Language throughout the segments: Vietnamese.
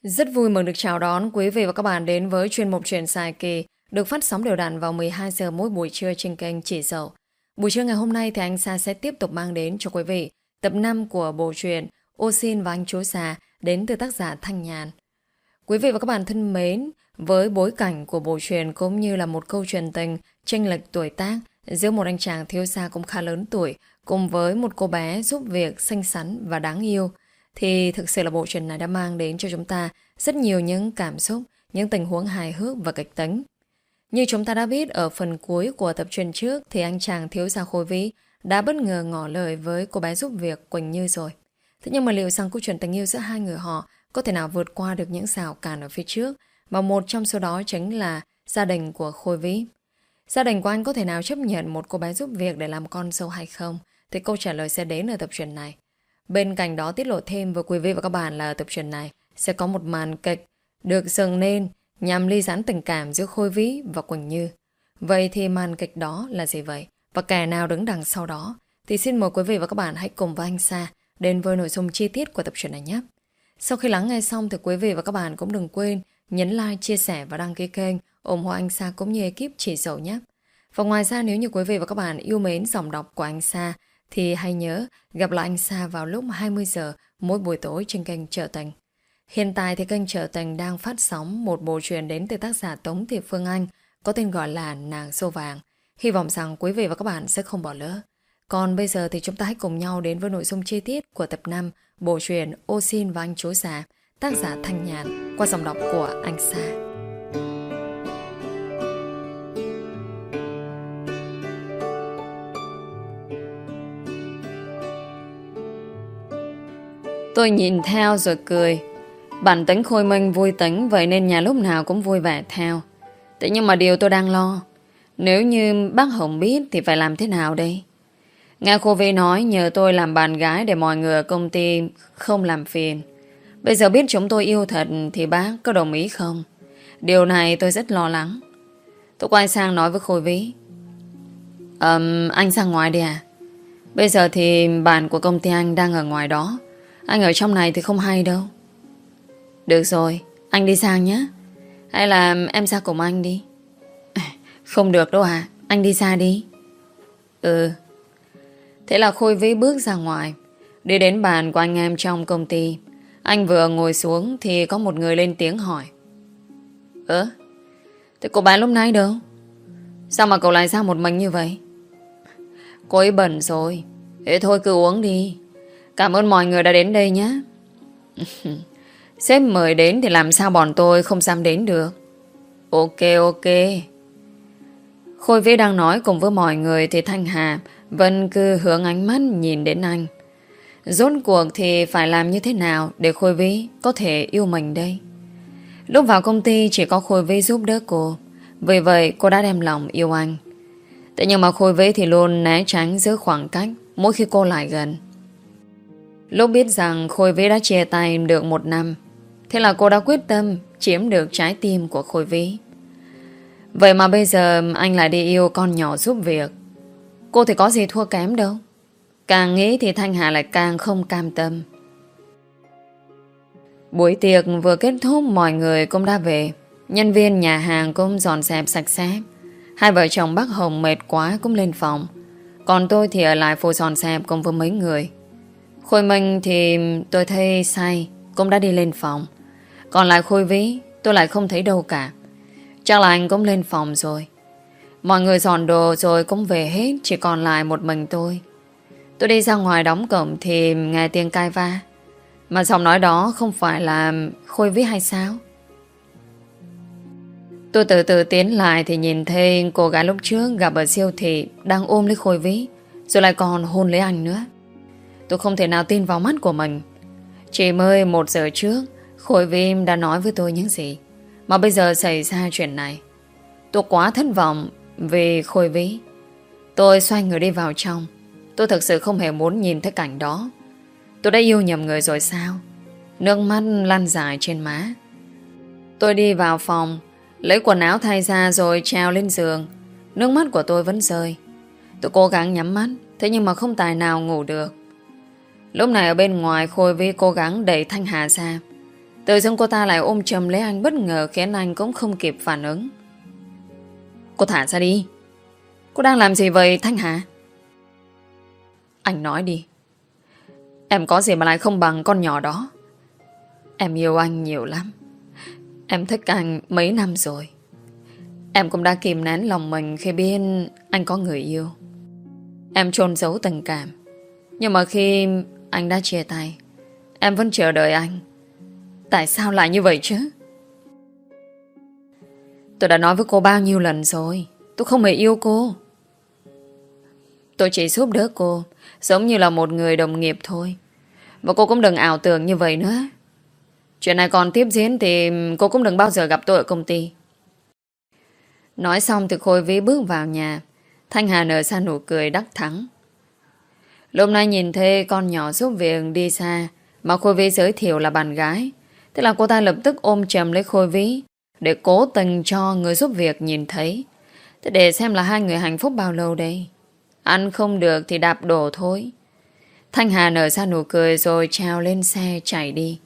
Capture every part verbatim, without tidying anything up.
Rất vui mừng được chào đón quý vị và các bạn đến với chuyên mục Chuyện dài kỳ được phát sóng đều đặn vào mười hai giờ mỗi buổi trưa trên kênh Chị Dậu. Buổi trưa ngày hôm nay thì anh Sa sẽ tiếp tục mang đến cho quý vị tập năm của bộ truyện Ô Xin và Anh Chú Già đến từ tác giả Thanh Nhàn. Quý vị và các bạn thân mến, với bối cảnh của bộ truyện cũng như là một câu chuyện tình chênh lệch tuổi tác giữa một anh chàng thiếu gia cũng khá lớn tuổi cùng với một cô bé giúp việc xinh xắn và đáng yêu, thì thực sự là bộ truyện này đã mang đến cho chúng ta rất nhiều những cảm xúc, những tình huống hài hước và kịch tính. Như chúng ta đã biết ở phần cuối của tập truyện trước thì anh chàng thiếu gia Khôi Vĩ đã bất ngờ ngỏ lời với cô bé giúp việc Quỳnh Như rồi. Thế nhưng mà liệu rằng câu chuyện tình yêu giữa hai người họ có thể nào vượt qua được những rào cản ở phía trước, và một trong số đó chính là gia đình của Khôi Vĩ. Gia đình của anh có thể nào chấp nhận một cô bé giúp việc để làm con dâu hay không? Thì câu trả lời sẽ đến ở tập truyện này. Bên cạnh đó tiết lộ thêm với quý vị và các bạn là tập truyện này sẽ có một màn kịch được dựng nên nhằm ly gián tình cảm giữa Khôi Vĩ và Quỳnh Như. Vậy thì màn kịch đó là gì vậy? Và kẻ nào đứng đằng sau đó? Thì xin mời quý vị và các bạn hãy cùng với anh Sa đến với nội dung chi tiết của tập truyện này nhé. Sau khi lắng nghe xong thì quý vị và các bạn cũng đừng quên nhấn like, chia sẻ và đăng ký kênh ủng hộ anh Sa cũng như ekip Chị Dậu nhé. Và ngoài ra, nếu như quý vị và các bạn yêu mến giọng đọc của anh Sa thì hãy nhớ gặp lại anh Sa vào lúc hai mươi giờ mỗi buổi tối trên kênh Trở Tình. Hiện tại thì kênh Trở Tình đang phát sóng một bộ truyện đến từ tác giả Tống Thị Phương Anh có tên gọi là Nàng Dâu Vàng. Hy vọng rằng quý vị và các bạn sẽ không bỏ lỡ. Còn bây giờ thì chúng ta hãy cùng nhau đến với nội dung chi tiết của tập năm bộ truyện Ô Xin và Anh Chú Già, tác giả Thanh Nhàn, qua giọng đọc của anh Sa. Tôi nhìn theo rồi cười. Bản tính Khôi Minh vui tính, vậy nên nhà lúc nào cũng vui vẻ theo. Thế nhưng mà điều tôi đang lo, nếu như bác Hồng biết thì phải làm thế nào đây? Nghe cô Vi nói nhờ tôi làm bạn gái để mọi người ở công ty không làm phiền. Bây giờ biết chúng tôi yêu thật thì bác có đồng ý không? Điều này tôi rất lo lắng. Tôi quay sang nói với Khôi Vĩ. um, Anh sang ngoài đi à? Bây giờ thì bạn của công ty anh đang ở ngoài đó. Anh ở trong này thì không hay đâu. Được rồi, anh đi sang nhé. Hay là em ra cùng anh đi? Không được đâu à, anh đi xa đi. Ừ. Thế là Khôi Vĩ bước ra ngoài, đi đến bàn của anh em trong công ty. Anh vừa ngồi xuống thì có một người lên tiếng hỏi. Ơ, thế cô bạn lúc nãy đâu? Sao mà cậu lại ra một mình như vậy? Cô ấy bận rồi. Thế thôi cứ uống đi. Cảm ơn mọi người đã đến đây nhé. Sếp mời đến thì làm sao bọn tôi không dám đến được. Ok ok. Khôi Vĩ đang nói cùng với mọi người thì Thanh Hà vẫn cứ hướng ánh mắt nhìn đến anh. Rốt cuộc thì phải làm như thế nào để Khôi Vĩ có thể yêu mình đây? Lúc vào công ty chỉ có Khôi Vĩ giúp đỡ cô, vì vậy cô đã đem lòng yêu anh. Thế nhưng mà Khôi Vĩ thì luôn né tránh giữ khoảng cách mỗi khi cô lại gần. Lúc biết rằng Khôi Vĩ đã chia tay được một năm, thế là cô đã quyết tâm chiếm được trái tim của Khôi Vĩ. Vậy mà bây giờ anh lại đi yêu con nhỏ giúp việc. Cô thì có gì thua kém đâu. Càng nghĩ thì Thanh Hà lại càng không cam tâm. Buổi tiệc vừa kết thúc, mọi người cũng đã về. Nhân viên nhà hàng cũng dọn dẹp sạch sẽ. Hai vợ chồng bác Hồng mệt quá cũng lên phòng. Còn tôi thì ở lại phụ dọn dẹp cùng với mấy người. Khôi Minh thì tôi thấy say, cũng đã đi lên phòng. Còn lại Khôi Vĩ tôi lại không thấy đâu cả. Chắc là anh cũng lên phòng rồi. Mọi người dọn đồ rồi cũng về hết, chỉ còn lại một mình tôi. Tôi đi ra ngoài đóng cổng thì nghe tiếng cãi va. Mà giọng nói đó không phải là Khôi Vĩ hay sao? Tôi từ từ tiến lại thì nhìn thấy cô gái lúc trước gặp ở siêu thị đang ôm lấy Khôi Vĩ, rồi lại còn hôn lấy anh nữa. Tôi không thể nào tin vào mắt của mình. Chỉ mới một giờ trước Khôi Vĩ đã nói với tôi những gì mà bây giờ xảy ra chuyện này. Tôi quá thất vọng vì Khôi Vĩ. Tôi xoay người đi vào trong. Tôi thực sự không hề muốn nhìn thấy cảnh đó. Tôi đã yêu nhầm người rồi sao? Nước mắt lăn dài trên má. Tôi đi vào phòng, lấy quần áo thay ra rồi treo lên giường. Nước mắt của tôi vẫn rơi. Tôi cố gắng nhắm mắt, thế nhưng mà không tài nào ngủ được. Lúc này ở bên ngoài Khôi Vĩ cố gắng đẩy Thanh Hà ra. Tự dưng cô ta lại ôm chầm lấy anh bất ngờ, khiến anh cũng không kịp phản ứng. Cô thả ra đi. Cô đang làm gì vậy Thanh Hà? Anh nói đi. Em có gì mà lại không bằng con nhỏ đó. Em yêu anh nhiều lắm. Em thích anh mấy năm rồi. Em cũng đã kìm nén lòng mình khi biết anh có người yêu. Em chôn giấu tình cảm. Nhưng mà khi anh đã chia tay, em vẫn chờ đợi anh. Tại sao lại như vậy chứ? Tôi đã nói với cô bao nhiêu lần rồi, tôi không hề yêu cô. Tôi chỉ giúp đỡ cô, giống như là một người đồng nghiệp thôi. Và cô cũng đừng ảo tưởng như vậy nữa. Chuyện này còn tiếp diễn thì cô cũng đừng bao giờ gặp tôi ở công ty. Nói xong thì Khôi Vĩ bước vào nhà. Thanh Hà nở ra nụ cười đắc thắng. Lúc này nhìn thấy con nhỏ giúp việc đi xa mà Khôi Vĩ giới thiệu là bạn gái. Thế là cô ta lập tức ôm chầm lấy Khôi Vĩ để cố tình cho người giúp việc nhìn thấy. Thế để xem là hai người hạnh phúc bao lâu đây. Ăn không được thì đạp đổ thôi. Thanh Hà nở ra nụ cười rồi trèo lên xe chạy đi.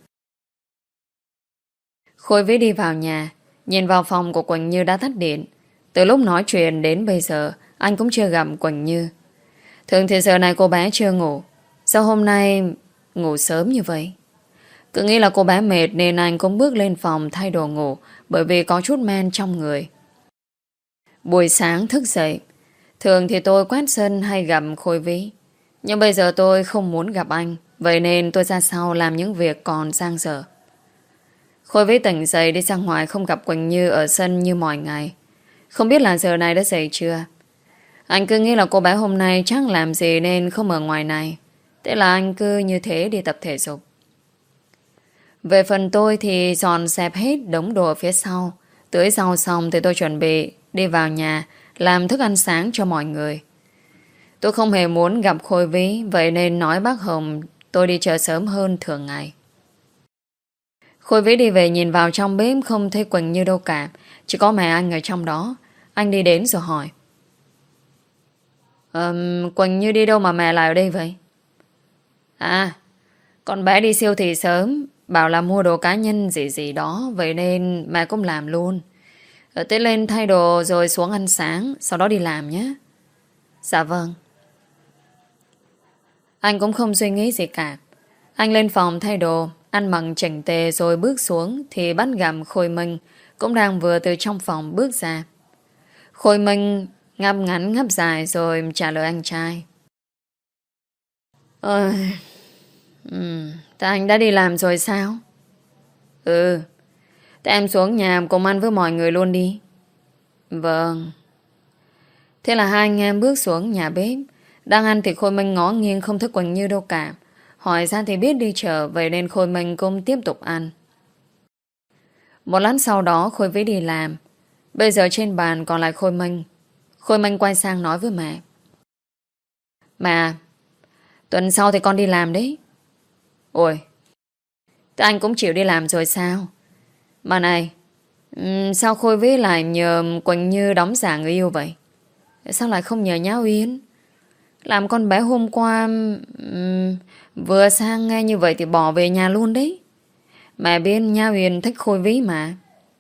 Khôi Vĩ đi vào nhà, nhìn vào phòng của Quỳnh Như đã tắt điện. Từ lúc nói chuyện đến bây giờ anh cũng chưa gặp Quỳnh Như. Thường thì giờ này cô bé chưa ngủ. Sao hôm nay ngủ sớm như vậy? Cứ nghĩ là cô bé mệt nên anh cũng bước lên phòng thay đồ ngủ, bởi vì có chút men trong người. Buổi sáng thức dậy, thường thì tôi quét sân hay gặp Khôi Vĩ. Nhưng bây giờ tôi không muốn gặp anh, vậy nên tôi ra sau làm những việc còn dang dở. Khôi Vĩ tỉnh dậy đi ra ngoài không gặp Quỳnh Như ở sân như mọi ngày. Không biết là giờ này đã dậy chưa. Anh cứ nghĩ là cô bé hôm nay chắc làm gì nên không ở ngoài này. Thế là anh cứ như thế đi tập thể dục. Về phần tôi thì dọn dẹp hết đống đồ phía sau. Tưới rau xong thì tôi chuẩn bị đi vào nhà làm thức ăn sáng cho mọi người. Tôi không hề muốn gặp Khôi Vĩ, vậy nên nói bác Hồng tôi đi chợ sớm hơn thường ngày. Khôi Vĩ đi về nhìn vào trong bếp không thấy Quỳnh Như đâu cả, chỉ có mẹ anh ở trong đó. Anh đi đến rồi hỏi. um, Quỳnh Như đi đâu mà mẹ lại ở đây vậy? À, con bé đi siêu thị sớm, bảo là mua đồ cá nhân gì gì đó, vậy nên mẹ cũng làm luôn. Ở tới lên thay đồ rồi xuống ăn sáng, sau đó đi làm nhé. Dạ vâng. Anh cũng không suy nghĩ gì cả. Anh lên phòng thay đồ, ăn mặc chỉnh tề rồi bước xuống thì bắt gặp Khôi Minh cũng đang vừa từ trong phòng bước ra. Khôi Minh ngáp ngắn ngáp dài rồi trả lời anh trai. Ôi, ừ, thế anh đã đi làm rồi sao? Ừ, thế em xuống nhà cùng ăn với mọi người luôn đi. Vâng. Thế là hai anh em bước xuống nhà bếp. Đang ăn thì Khôi Minh ngó nghiêng không thấy Quỳnh Như đâu cả. Hỏi ra thì biết đi chợ, vậy nên Khôi Minh cũng tiếp tục ăn. Một lát sau đó Khôi Vĩ đi làm. Bây giờ trên bàn còn lại Khôi Minh. Khôi Minh quay sang nói với mẹ. Mẹ, tuần sau thì con đi làm đấy. Ôi, thế anh cũng chịu đi làm rồi sao? Mà này, sao Khôi Vĩ lại nhờ Quỳnh Như đóng giả người yêu vậy? Sao lại không nhờ Nhã Uyên? Làm con bé hôm qua um, vừa sang nghe như vậy thì bỏ về nhà luôn đấy. Mẹ biết Nhã Uyên thích Khôi Vĩ mà.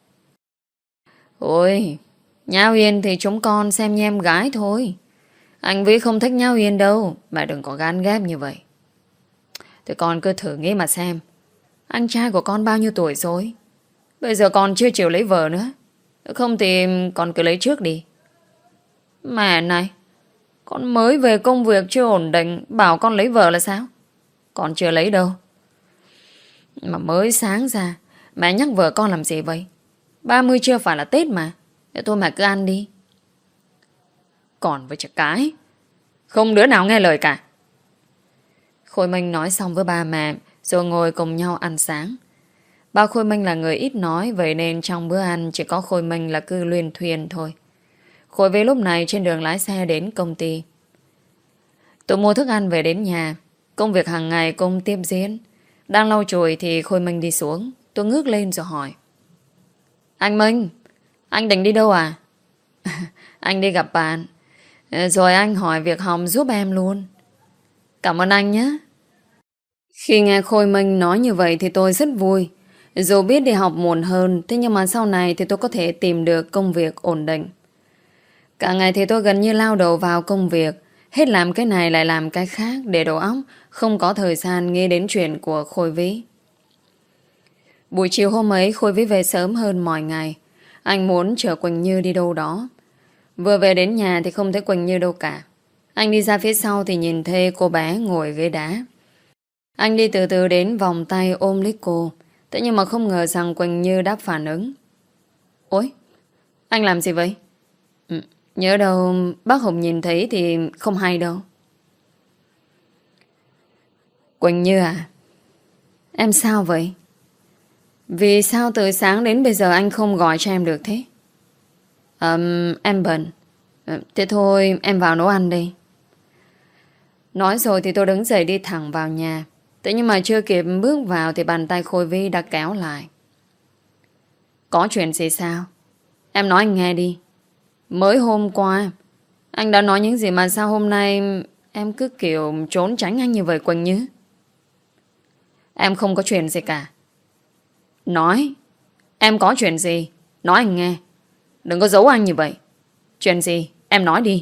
Ôi, Nhã Uyên thì chúng con xem như em gái thôi. Anh Vĩ không thích Nhã Uyên đâu. Mẹ đừng có gán ghép như vậy. Thì con cứ thử nghĩ mà xem. Anh trai của con bao nhiêu tuổi rồi? Bây giờ con chưa chịu lấy vợ nữa. Không thì con cứ lấy trước đi. Mẹ này, con mới về công việc chưa ổn định, bảo con lấy vợ là sao? Con chưa lấy đâu. Mà mới sáng ra mẹ nhắc vợ con làm gì vậy? ba mươi chưa phải là Tết mà. Để thôi mẹ cứ ăn đi. Còn với chả cái, không đứa nào nghe lời cả. Khôi Minh nói xong với ba mẹ rồi ngồi cùng nhau ăn sáng. Ba Khôi Minh là người ít nói, vậy nên trong bữa ăn chỉ có Khôi Minh là cứ luyên thuyên thôi. Khôi Vĩ lúc này trên đường lái xe đến công ty. Tôi mua thức ăn về đến nhà. Công việc hàng ngày cũng tiếp diễn. Đang lau chùi thì Khôi Minh đi xuống. Tôi ngước lên rồi hỏi. Anh Minh, anh định đi đâu à? Anh đi gặp bạn. Rồi anh hỏi việc Hồng giúp em luôn. Cảm ơn anh nhé. Khi nghe Khôi Minh nói như vậy thì tôi rất vui. Dù biết đi học muộn hơn, thế nhưng mà sau này thì tôi có thể tìm được công việc ổn định. Cả ngày thì tôi gần như lao đầu vào công việc, hết làm cái này lại làm cái khác để đầu óc không có thời gian nghĩ đến chuyện của Khôi Vĩ. Buổi chiều hôm ấy Khôi Vĩ về sớm hơn mọi ngày. Anh muốn chở Quỳnh Như đi đâu đó. Vừa về đến nhà thì không thấy Quỳnh Như đâu cả. Anh đi ra phía sau thì nhìn thấy cô bé ngồi ghế đá. Anh đi từ từ đến vòng tay ôm lấy cô. Thế nhưng mà không ngờ rằng Quỳnh Như đáp phản ứng. Ôi, anh làm gì vậy? Ừ, nhớ đâu bác Hùng nhìn thấy thì không hay đâu. Quỳnh Như à, em sao vậy? Vì sao từ sáng đến bây giờ anh không gọi cho em được thế? um, Em bận. Thế thôi em vào nấu ăn đi. Nói rồi thì tôi đứng dậy đi thẳng vào nhà. Thế nhưng mà chưa kịp bước vào thì bàn tay Khôi Vĩ đã kéo lại. Có chuyện gì sao? Em nói anh nghe đi. Mới hôm qua anh đã nói những gì mà sao hôm nay em cứ kiểu trốn tránh anh như vậy Quỳnh Như? Em không có chuyện gì cả. Nói. Em có chuyện gì? Nói anh nghe. Đừng có giấu anh như vậy. Chuyện gì? Em nói đi.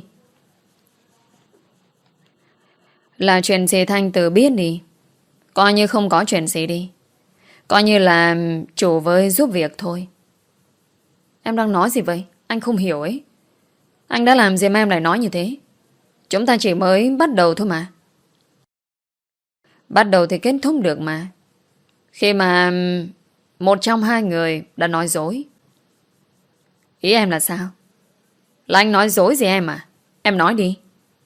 Là chuyện gì Thanh tự biết đi. Coi như không có chuyện gì đi. Coi như là chủ với giúp việc thôi. Em đang nói gì vậy? Anh không hiểu ấy. Anh đã làm gì mà em lại nói như thế? Chúng ta chỉ mới bắt đầu thôi mà. Bắt đầu thì kết thúc được mà. Khi mà một trong hai người đã nói dối. Ý em là sao? Là anh nói dối gì em à? Em nói đi.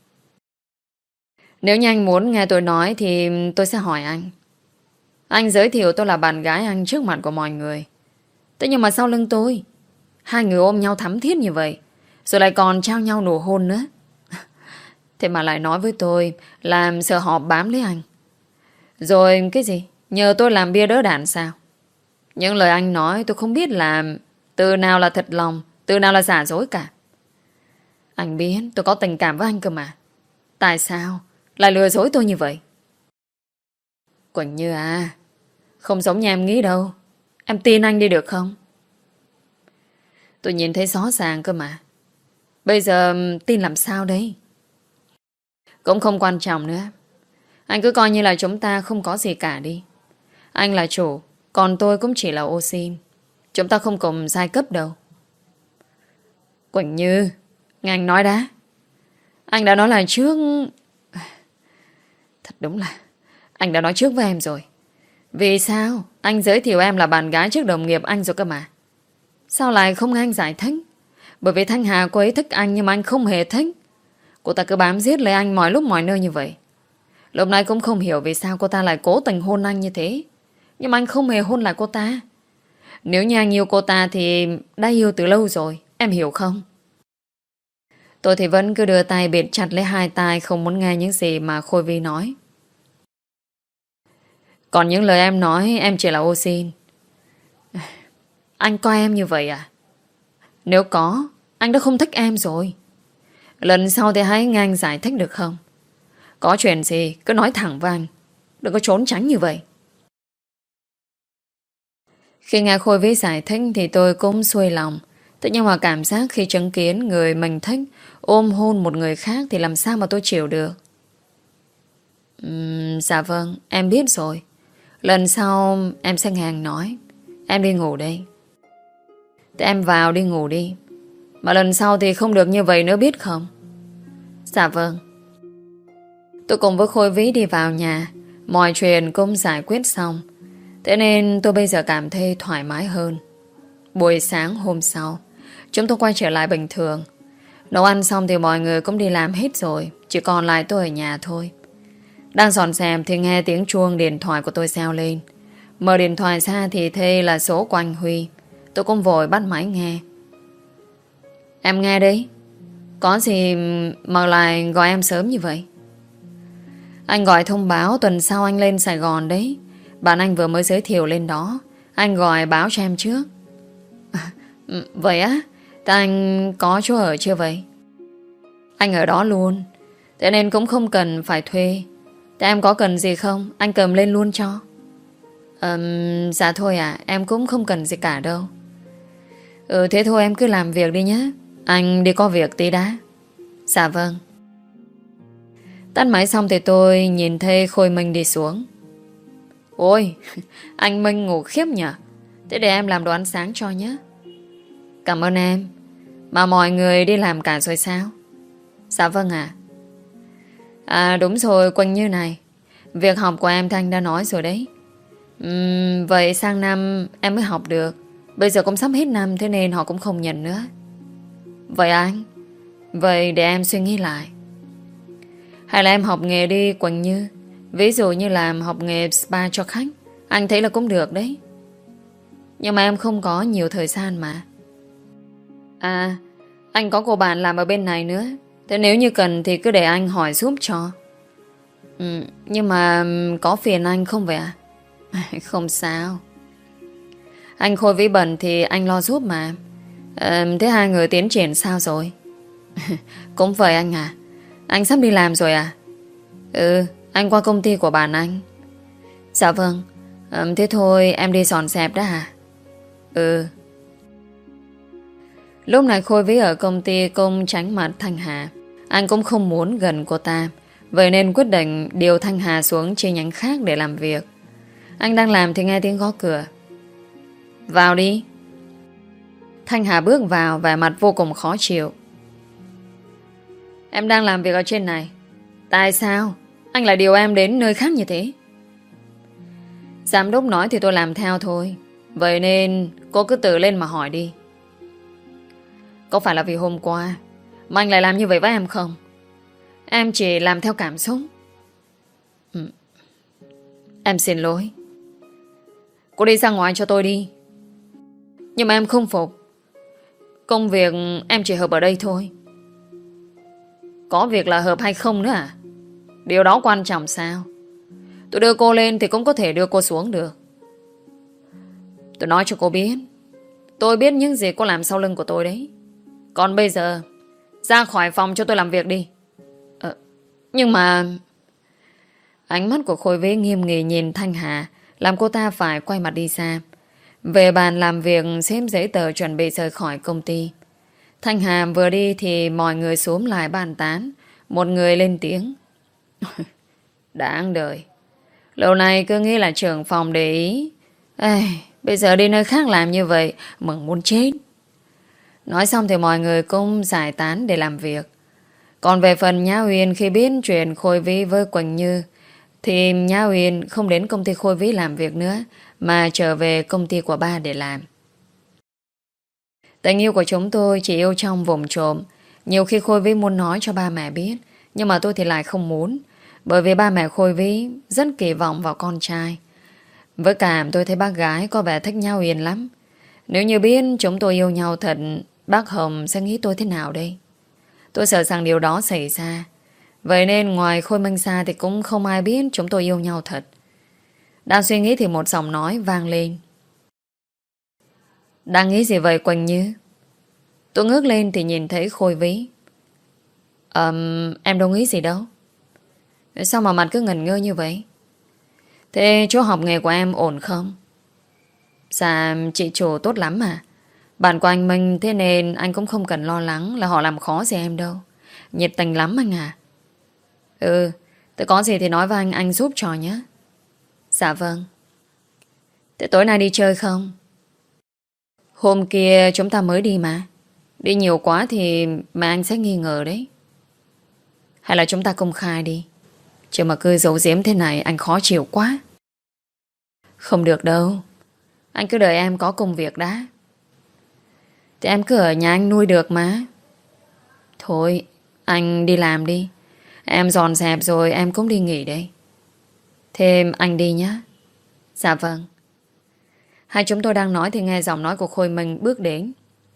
Nếu như anh muốn nghe tôi nói thì tôi sẽ hỏi anh. Anh giới thiệu tôi là bạn gái anh trước mặt của mọi người. Thế nhưng mà sau lưng tôi, hai người ôm nhau thắm thiết như vậy, rồi lại còn trao nhau nụ hôn nữa. Thế mà lại nói với tôi làm sợ họ bám lấy anh. Rồi cái gì? Nhờ tôi làm bia đỡ đạn sao? Những lời anh nói tôi không biết là từ nào là thật lòng, từ nào là giả dối cả. Anh biết tôi có tình cảm với anh cơ mà. Tại sao lại lừa dối tôi như vậy? Quỳnh Như à, không giống như em nghĩ đâu. Em tin anh đi được không? Tôi nhìn thấy rõ ràng cơ mà. Bây giờ tin làm sao đấy? Cũng không quan trọng nữa. Anh cứ coi như là chúng ta không có gì cả đi. Anh là chủ, còn tôi cũng chỉ là ô xin. Chúng ta không cùng giai cấp đâu. Quỳnh Như, nghe anh nói đã. Anh đã nói là trước. Thật đúng là anh đã nói trước với em rồi. Vì sao? Anh giới thiệu em là bạn gái trước đồng nghiệp anh rồi cơ mà. Sao lại không nghe anh giải thích? Bởi vì Thanh Hà cô ấy thích anh nhưng mà anh không hề thích. Cô ta cứ bám giết lấy anh mọi lúc mọi nơi như vậy. Lúc này cũng không hiểu vì sao cô ta lại cố tình hôn anh như thế. Nhưng mà anh không hề hôn lại cô ta. Nếu như anh yêu cô ta thì đã yêu từ lâu rồi. Em hiểu không? Tôi thì vẫn cứ đưa tay bịt chặt lấy hai tai, không muốn nghe những gì mà Khôi Vi nói. Còn những lời em nói em chỉ là ô xin. Anh coi em như vậy à? Nếu có, anh đã không thích em rồi. Lần sau thì hãy nghe anh giải thích được không? Có chuyện gì cứ nói thẳng với anh. Đừng có trốn tránh như vậy. Khi nghe Khôi Vi giải thích thì tôi cũng xuôi lòng. Thế nhưng mà cảm giác khi chứng kiến người mình thích ôm hôn một người khác thì làm sao mà tôi chịu được. uhm, Dạ vâng, em biết rồi. Lần sau em sẽ nghe anh nói. Em đi ngủ đây. Thế em vào đi ngủ đi. Mà lần sau thì không được như vậy nữa biết không? Dạ vâng. Tôi cùng với Khôi Vĩ đi vào nhà. Mọi chuyện cũng giải quyết xong. Thế nên tôi bây giờ cảm thấy thoải mái hơn. Buổi sáng hôm sau chúng tôi quay trở lại bình thường. Nấu ăn xong thì mọi người cũng đi làm hết rồi. Chỉ còn lại tôi ở nhà thôi. Đang dọn dẹp thì nghe tiếng chuông điện thoại của tôi reo lên. Mở điện thoại ra thì thấy là số của anh Huy. Tôi cũng vội bắt máy nghe. Em nghe đấy. Có gì mà lại gọi em sớm như vậy? Anh gọi thông báo tuần sau anh lên Sài Gòn đấy. Bạn anh vừa mới giới thiệu lên đó. Anh gọi báo cho em trước. À, vậy á? Thế anh có chỗ ở chưa vậy? Anh ở đó luôn. Thế nên cũng không cần phải thuê. Thế em có cần gì không? Anh cầm lên luôn cho. Ừm, Dạ thôi à, em cũng không cần gì cả đâu. Ừ thế thôi em cứ làm việc đi nhé. Anh đi có việc tí đã. Dạ vâng. Tắt máy xong thì tôi nhìn thấy Khôi Minh đi xuống. Ôi, anh Minh ngủ khiếp nhỉ. Thế để em làm đồ ăn sáng cho nhé. Cảm ơn em. Mà mọi người đi làm cả rồi sao? Dạ vâng ạ. À đúng rồi, Quỳnh Như này. Việc học của em Thanh đã nói rồi đấy. Ừm, vậy sang năm em mới học được. Bây giờ cũng sắp hết năm, thế nên họ cũng không nhận nữa. Vậy anh? Vậy để em suy nghĩ lại. Hay là em học nghề đi Quỳnh Như. Ví dụ như làm học nghề spa cho khách. Anh thấy là cũng được đấy. Nhưng mà em không có nhiều thời gian mà. À, anh có cô bạn làm ở bên này nữa. Thế nếu như cần thì cứ để anh hỏi giúp cho. Ừ, nhưng mà ừm, có phiền anh không vậy à? Không sao. Anh Khôi Vĩ bận thì anh lo giúp mà. Ờ, thế hai người tiến triển sao rồi? Cũng vậy anh à. Anh sắp đi làm rồi à? Ừ, anh qua công ty của bạn anh. Dạ vâng. Ờ, thế thôi em đi dọn dẹp đã hả? Ừ. Lúc này Khôi Vĩ ở công ty công tránh mặt Thanh Hà. Anh cũng không muốn gần cô ta. Vậy nên quyết định điều Thanh Hà xuống chi nhánh khác để làm việc. Anh đang làm thì nghe tiếng gõ cửa. Vào đi. Thanh Hà bước vào vẻ mặt vô cùng khó chịu. Em đang làm việc ở trên này. Tại sao anh lại điều em đến nơi khác như thế? Giám đốc nói thì tôi làm theo thôi. Vậy nên cô cứ tự lên mà hỏi đi. Có phải là vì hôm qua mà anh lại làm như vậy với em không? Em chỉ làm theo cảm xúc. ừ. Em xin lỗi. Cô đi ra ngoài cho tôi đi. Nhưng mà em không phục. Công việc em chỉ hợp ở đây thôi. Có việc là hợp hay không nữa à? Điều đó quan trọng sao? Tôi đưa cô lên thì cũng có thể đưa cô xuống được. Tôi nói cho cô biết, tôi biết những gì cô làm sau lưng của tôi đấy. Còn bây giờ ra khỏi phòng cho tôi làm việc đi. ờ, Nhưng mà ánh mắt của Khôi Vĩ nghiêm nghị nhìn Thanh Hà, làm cô ta phải quay mặt đi xa. Về bàn làm việc, xếp giấy tờ chuẩn bị rời khỏi công ty. Thanh Hà vừa đi thì mọi người xúm lại bàn tán. Một người lên tiếng. Đáng đời. Lâu nay cứ nghĩ là trưởng phòng để ý. Ê, bây giờ đi nơi khác làm như vậy mừng muốn chết. Nói xong thì mọi người cũng giải tán để làm việc. Còn về phần Nhã Uyên, khi biết chuyện Khôi Vĩ với Quỳnh Như thì Nhã Uyên không đến công ty Khôi Vĩ làm việc nữa, mà trở về công ty của ba để làm. Tình yêu của chúng tôi chỉ yêu trong vùng trộm. Nhiều khi Khôi Vĩ muốn nói cho ba mẹ biết, nhưng mà tôi thì lại không muốn. Bởi vì ba mẹ Khôi Vĩ rất kỳ vọng vào con trai. Với cả tôi thấy bác gái có vẻ thích nhau Uyên lắm. Nếu như biết chúng tôi yêu nhau thật, bác Hồng sẽ nghĩ tôi thế nào đây? Tôi sợ rằng điều đó xảy ra. Vậy nên ngoài Khôi Minh ra thì cũng không ai biết chúng tôi yêu nhau thật. Đang suy nghĩ thì một giọng nói vang lên. Đang nghĩ gì vậy Quỳnh Như? Tôi ngước lên thì nhìn thấy Khôi Vĩ. Ờm, em đâu nghĩ gì đâu. Sao mà mặt cứ ngẩn ngơ như vậy? Thế chỗ học nghề của em ổn không? Dạ chị chủ tốt lắm mà. Bạn của anh Minh, thế nên anh cũng không cần lo lắng là họ làm khó gì em đâu. Nhiệt tình lắm anh à. Ừ, thế có gì thì nói với anh, anh giúp cho nhé. Dạ vâng. Thế tối nay đi chơi không? Hôm kia chúng ta mới đi mà. Đi nhiều quá thì mà anh sẽ nghi ngờ đấy. Hay là chúng ta công khai đi. Chứ mà cứ giấu giếm thế này anh khó chịu quá. Không được đâu. Anh cứ đợi em có công việc đã. Thì em cứ ở nhà anh nuôi được mà. Thôi anh đi làm đi. Em dọn dẹp rồi em cũng đi nghỉ đây. Thêm anh đi nhé. Dạ vâng. Hai chúng tôi đang nói thì nghe giọng nói của Khôi Minh bước đến.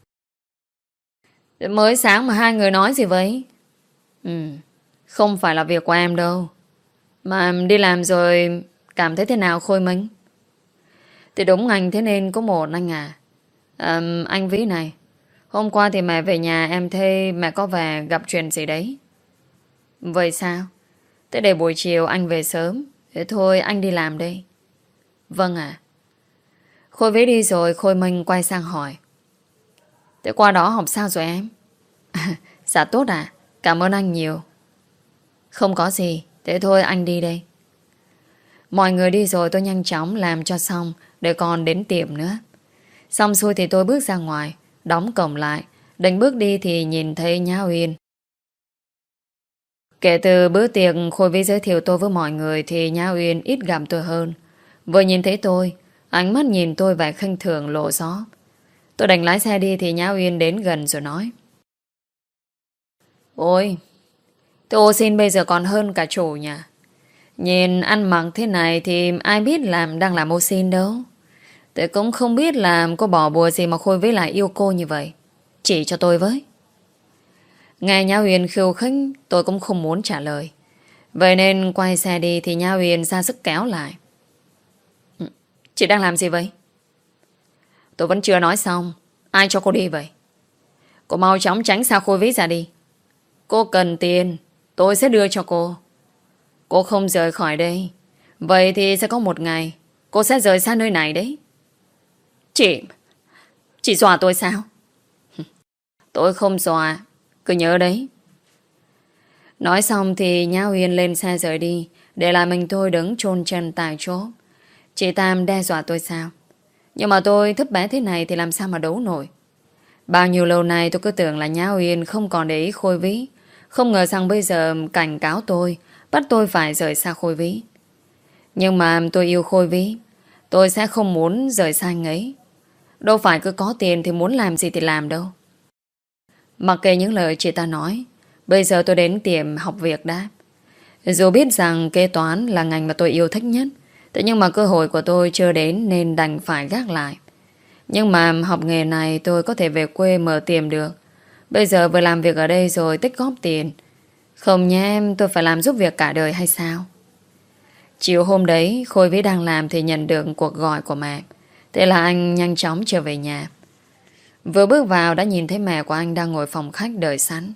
Mới sáng mà hai người nói gì vậy? Ừ, không phải là việc của em đâu. Mà em đi làm rồi cảm thấy thế nào Khôi Minh? Thì đúng anh, thế nên có một anh à. à Anh Vĩ này, hôm qua thì mẹ về nhà em thấy mẹ có vẻ gặp chuyện gì đấy. Vậy sao? Thế để buổi chiều anh về sớm. Thế thôi anh đi làm đây. Vâng ạ. Khôi Vĩ đi rồi, Khôi Minh quay sang hỏi. Thế qua đó học sao rồi em? Dạ tốt ạ. Cảm ơn anh nhiều. Không có gì. Thế thôi anh đi đây. Mọi người đi rồi tôi nhanh chóng làm cho xong để còn đến tiệm nữa. Xong xuôi thì tôi bước ra ngoài, đóng cổng lại. Định bước đi thì nhìn thấy Nhã Uyên. Kể từ bữa tiệc Khôi Vĩ giới thiệu tôi với mọi người thì Nhã Uyên ít gặp tôi hơn. Vừa nhìn thấy tôi, ánh mắt nhìn tôi vẻ khinh thường lộ rõ. Tôi đành lái xe đi thì Nhã Uyên đến gần rồi nói. Ôi, tôi ô xin bây giờ còn hơn cả chủ nhà. Nhìn ăn mặc thế này thì ai biết làm đang làm ô xin đâu. Tôi cũng không biết làm có bỏ bùa gì mà Khôi Vĩ lại yêu cô như vậy. Chỉ cho tôi với. Nghe Nhã Uyên khiêu khích, tôi cũng không muốn trả lời. Vậy nên quay xe đi thì Nhã Uyên ra sức kéo lại. Chị đang làm gì vậy? Tôi vẫn chưa nói xong. Ai cho cô đi vậy? Cô mau chóng tránh xa Khôi Vĩ ra đi. Cô cần tiền, tôi sẽ đưa cho cô. Cô không rời khỏi đây, vậy thì sẽ có một ngày cô sẽ rời xa nơi này đấy. Chị Chị dọa tôi sao? Tôi không dọa, cứ nhớ đấy. Nói xong thì Nhã Uyên lên xe rời đi, để lại mình tôi đứng chôn chân tại chỗ. Chị Tam đe dọa tôi sao? Nhưng mà tôi thấp bé thế này thì làm sao mà đấu nổi. Bao nhiêu lâu nay tôi cứ tưởng là Nhã Uyên không còn để ý Khôi Vĩ. Không ngờ rằng bây giờ cảnh cáo tôi, bắt tôi phải rời xa Khôi Vĩ. Nhưng mà tôi yêu Khôi Vĩ, tôi sẽ không muốn rời xa anh ấy. Đâu phải cứ có tiền thì muốn làm gì thì làm đâu. Mặc kệ những lời chị ta nói, bây giờ tôi đến tiệm học việc đã. Dù biết rằng kế toán là ngành mà tôi yêu thích nhất, thế nhưng mà cơ hội của tôi chưa đến nên đành phải gác lại. Nhưng mà học nghề này tôi có thể về quê mở tiệm được. Bây giờ vừa làm việc ở đây rồi tích góp tiền. Không nha em, tôi phải làm giúp việc cả đời hay sao? Chiều hôm đấy Khôi Vĩ đang làm thì nhận được cuộc gọi của mẹ. Thế là anh nhanh chóng trở về nhà. Vừa bước vào đã nhìn thấy mẹ của anh đang ngồi phòng khách đợi sẵn.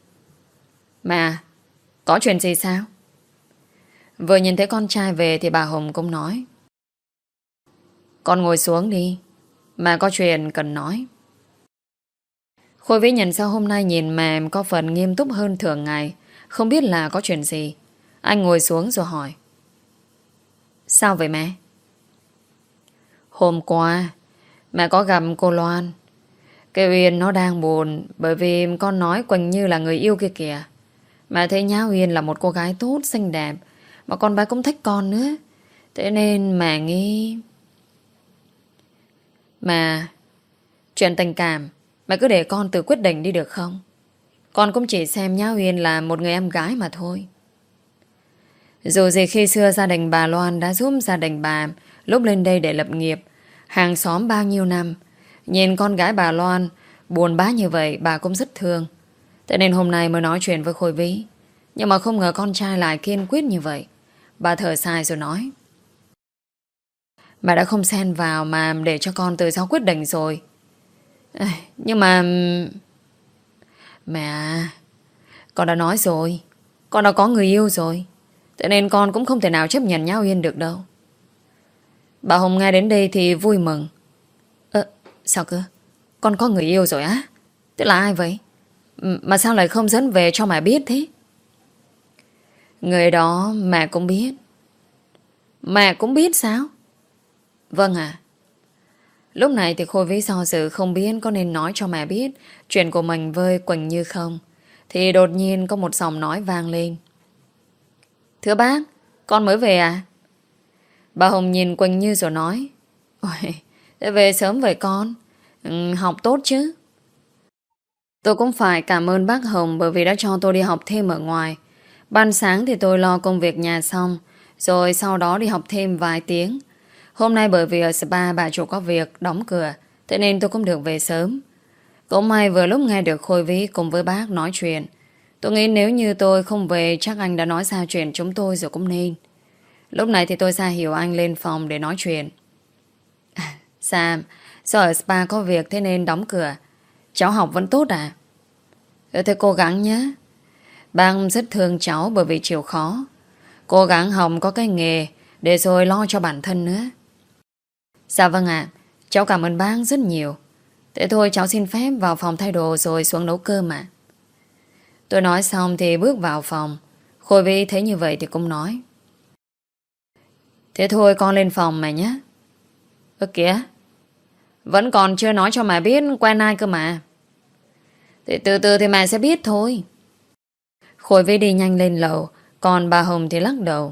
Mẹ, có chuyện gì sao? Vừa nhìn thấy con trai về thì bà Hồng cũng nói. Con ngồi xuống đi, mẹ có chuyện cần nói. Khôi Vĩ nhận ra hôm nay nhìn mẹ có phần nghiêm túc hơn thường ngày. Không biết là có chuyện gì. Anh ngồi xuống rồi hỏi. Sao vậy mẹ? Hôm qua mẹ có gặp cô Loan. Cái Uyên nó đang buồn bởi vì con nói Quỳnh Như là người yêu kia kìa. Mẹ thấy Nhã Uyên là một cô gái tốt, xinh đẹp, mà con bé cũng thích con nữa. Thế nên mẹ nghĩ... Mà chuyện tình cảm mẹ cứ để con tự quyết định đi được không? Con cũng chỉ xem Nhã Uyên là một người em gái mà thôi. Dù gì khi xưa gia đình bà Loan đã giúp gia đình bà lúc lên đây để lập nghiệp, hàng xóm bao nhiêu năm, nhìn con gái bà Loan buồn bã như vậy bà cũng rất thương. Thế nên hôm nay mới nói chuyện với Khôi Vĩ. Nhưng mà không ngờ con trai lại kiên quyết như vậy. Bà thở dài rồi nói. Bà đã không xen vào mà để cho con tự do quyết định rồi. À, nhưng mà... Mẹ à, con đã nói rồi, con đã có người yêu rồi. Thế nên con cũng không thể nào chấp nhận Nhã Uyên được đâu. Bà Hồng nghe đến đây thì vui mừng. Ơ, sao cơ? Con có người yêu rồi á? Thế là ai vậy? Mà sao lại không dẫn về cho mẹ biết thế? Người đó mẹ cũng biết. Mẹ cũng biết sao? Vâng ạ. Lúc này thì Khôi Vĩ do dự không biết có nên nói cho mẹ biết chuyện của mình với Quỳnh Như không. Thì đột nhiên có một giọng nói vang lên. Thưa bác, con mới về à? Bà Hồng nhìn Quỳnh Như rồi nói. Ôi, thế về sớm vậy con. Ừ, học tốt chứ. Tôi cũng phải cảm ơn bác Hồng bởi vì đã cho tôi đi học thêm ở ngoài. Ban sáng thì tôi lo công việc nhà xong, rồi sau đó đi học thêm vài tiếng. Hôm nay bởi vì ở spa bà chủ có việc đóng cửa, thế nên tôi cũng được về sớm. Cũng may vừa lúc nghe được Khôi Vĩ cùng với bác nói chuyện. Tôi nghĩ nếu như tôi không về chắc anh đã nói ra chuyện chúng tôi rồi cũng nên. Lúc này thì tôi ra hiểu anh lên phòng để nói chuyện. Sam, do ở spa có việc thế nên đóng cửa. Cháu học vẫn tốt à? Thế cố gắng nhé. Bác rất thương cháu bởi vì chịu khó. Cố gắng học có cái nghề để rồi lo cho bản thân nữa. Dạ vâng ạ. Cháu cảm ơn bác rất nhiều. Thế thôi cháu xin phép vào phòng thay đồ rồi xuống nấu cơm ạ. Tôi nói xong thì bước vào phòng. Khôi Vi thấy như vậy thì cũng nói: Thế thôi con lên phòng mày nhé. Ơ kìa, vẫn còn chưa nói cho mày biết quen ai cơ mà. Thì từ từ thì mày sẽ biết thôi. Khôi Vi đi nhanh lên lầu. Còn bà Hồng thì lắc đầu: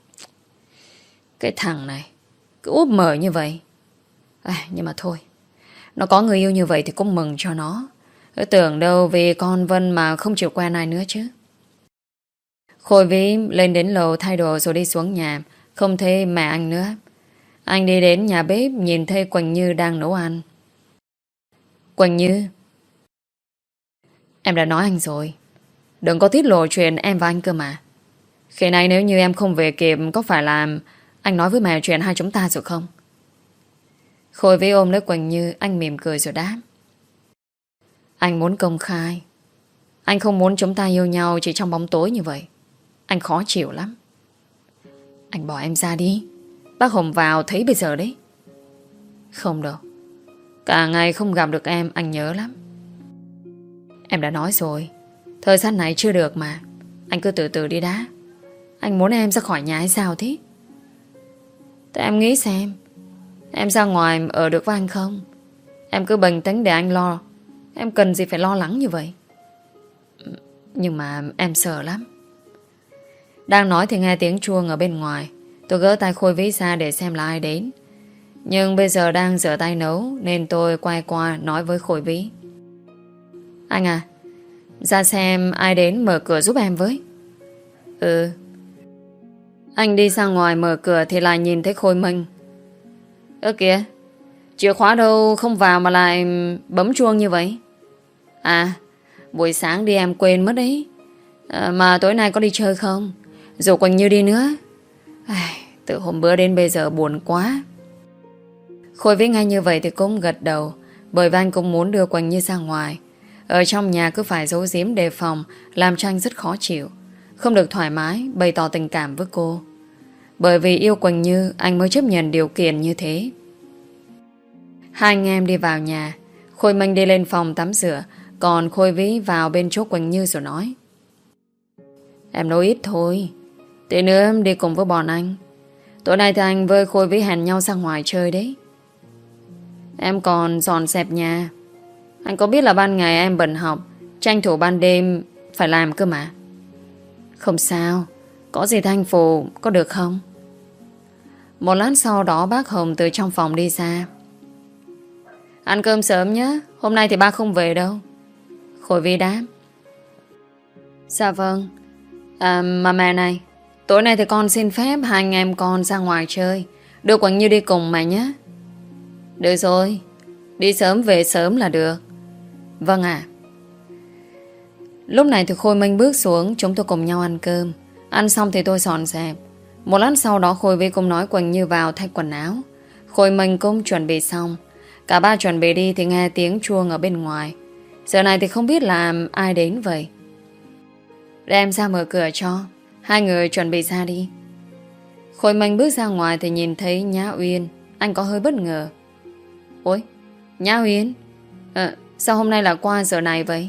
Cái thằng này cứ úp mở như vậy. À, nhưng mà thôi, nó có người yêu như vậy thì cũng mừng cho nó. Tưởng đâu vì con Vân mà không chịu quen ai nữa chứ. Khôi Vi lên đến lầu thay đồ rồi đi xuống nhà. Không thấy mẹ anh nữa. Anh đi đến nhà bếp, nhìn thấy Quỳnh Như đang nấu ăn. Quỳnh Như, em đã nói anh rồi, đừng có tiết lộ chuyện em và anh cơ mà. Khi này nếu như em không về kịp, có phải là anh nói với mẹ chuyện hai chúng ta rồi không? Khôi Vi ôm lấy Quỳnh Như. Anh mỉm cười rồi đáp: Anh muốn công khai. Anh không muốn chúng ta yêu nhau chỉ trong bóng tối như vậy. Anh khó chịu lắm. Anh bỏ em ra đi. Bác Hồng vào thấy bây giờ đấy. Không đâu, cả ngày không gặp được em, anh nhớ lắm. Em đã nói rồi, thời gian này chưa được mà. Anh cứ từ từ đi đã. Anh muốn em ra khỏi nhà hay sao thế? Thế em nghĩ xem, em ra ngoài ở được với anh không? Em cứ bình tĩnh để anh lo. Em cần gì phải lo lắng như vậy? Nhưng mà em sợ lắm. Đang nói thì nghe tiếng chuông ở bên ngoài. Tôi gỡ tay Khôi Vi ra để xem là ai đến. Nhưng bây giờ đang rửa tay nấu, nên tôi quay qua nói với Khôi Vi: Anh à, ra xem ai đến mở cửa giúp em với. Ừ. Anh đi ra ngoài mở cửa thì lại nhìn thấy Khôi Minh. Ơ kìa, chìa khóa đâu không vào mà lại bấm chuông như vậy? À, buổi sáng đi em quên mất đấy. À, mà tối nay có đi chơi không? Rủ Quỳnh Như đi nữa. À, từ hôm bữa đến bây giờ buồn quá. Khôi Vi nghe như vậy thì cũng gật đầu. Bởi vì anh cũng muốn đưa Quỳnh Như ra ngoài. Ở trong nhà cứ phải giấu giếm đề phòng, làm cho anh rất khó chịu. Không được thoải mái bày tỏ tình cảm với cô. Bởi vì yêu Quỳnh Như, anh mới chấp nhận điều kiện như thế. Hai anh em đi vào nhà. Khôi Minh đi lên phòng tắm rửa, còn Khôi Vi vào bên chỗ Quỳnh Như rồi nói: Em nấu ít thôi, tí nữa em đi cùng với bọn anh. Tối nay thì anh với Khôi Vi hẹn nhau ra ngoài chơi đấy. Em còn dọn dẹp nhà. Anh có biết là ban ngày em bận học, tranh thủ ban đêm phải làm cơ mà. Không sao, có gì thanh phụ, có được không? Một lát sau đó bác Hồng từ trong phòng đi ra. Ăn cơm sớm nhé, hôm nay thì ba không về đâu. Khôi Vi đáp. Dạ vâng. À, mà mẹ này, tối nay thì con xin phép hai anh em con ra ngoài chơi. Đưa Quỳnh Như đi cùng mẹ nhé. Được rồi, đi sớm về sớm là được. Vâng ạ. Lúc này thì Khôi Minh bước xuống, chúng tôi cùng nhau ăn cơm. Ăn xong thì tôi dọn dẹp. Một lát sau đó Khôi Vi cũng nói Quỳnh Như vào thay quần áo. Khôi Minh cũng chuẩn bị xong. Cả ba chuẩn bị đi thì nghe tiếng chuông ở bên ngoài. Giờ này thì không biết là ai đến vậy. Để em ra mở cửa cho. Hai người chuẩn bị ra đi. Khôi Minh bước ra ngoài thì nhìn thấy Nhã Uyên. Anh có hơi bất ngờ. Ôi, Nhã Uyên, à, sao hôm nay là qua giờ này vậy?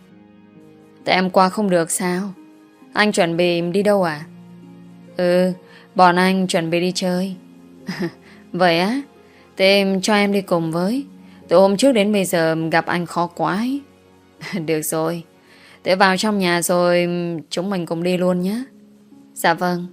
Tại em qua không được sao? Anh chuẩn bị đi đâu à? Ừ, bọn anh chuẩn bị đi chơi. Vậy á? Thế em cho em đi cùng với. Từ hôm trước đến bây giờ gặp anh khó quá ấy. Được rồi. Thế vào trong nhà rồi chúng mình cùng đi luôn nhé. Dạ vâng.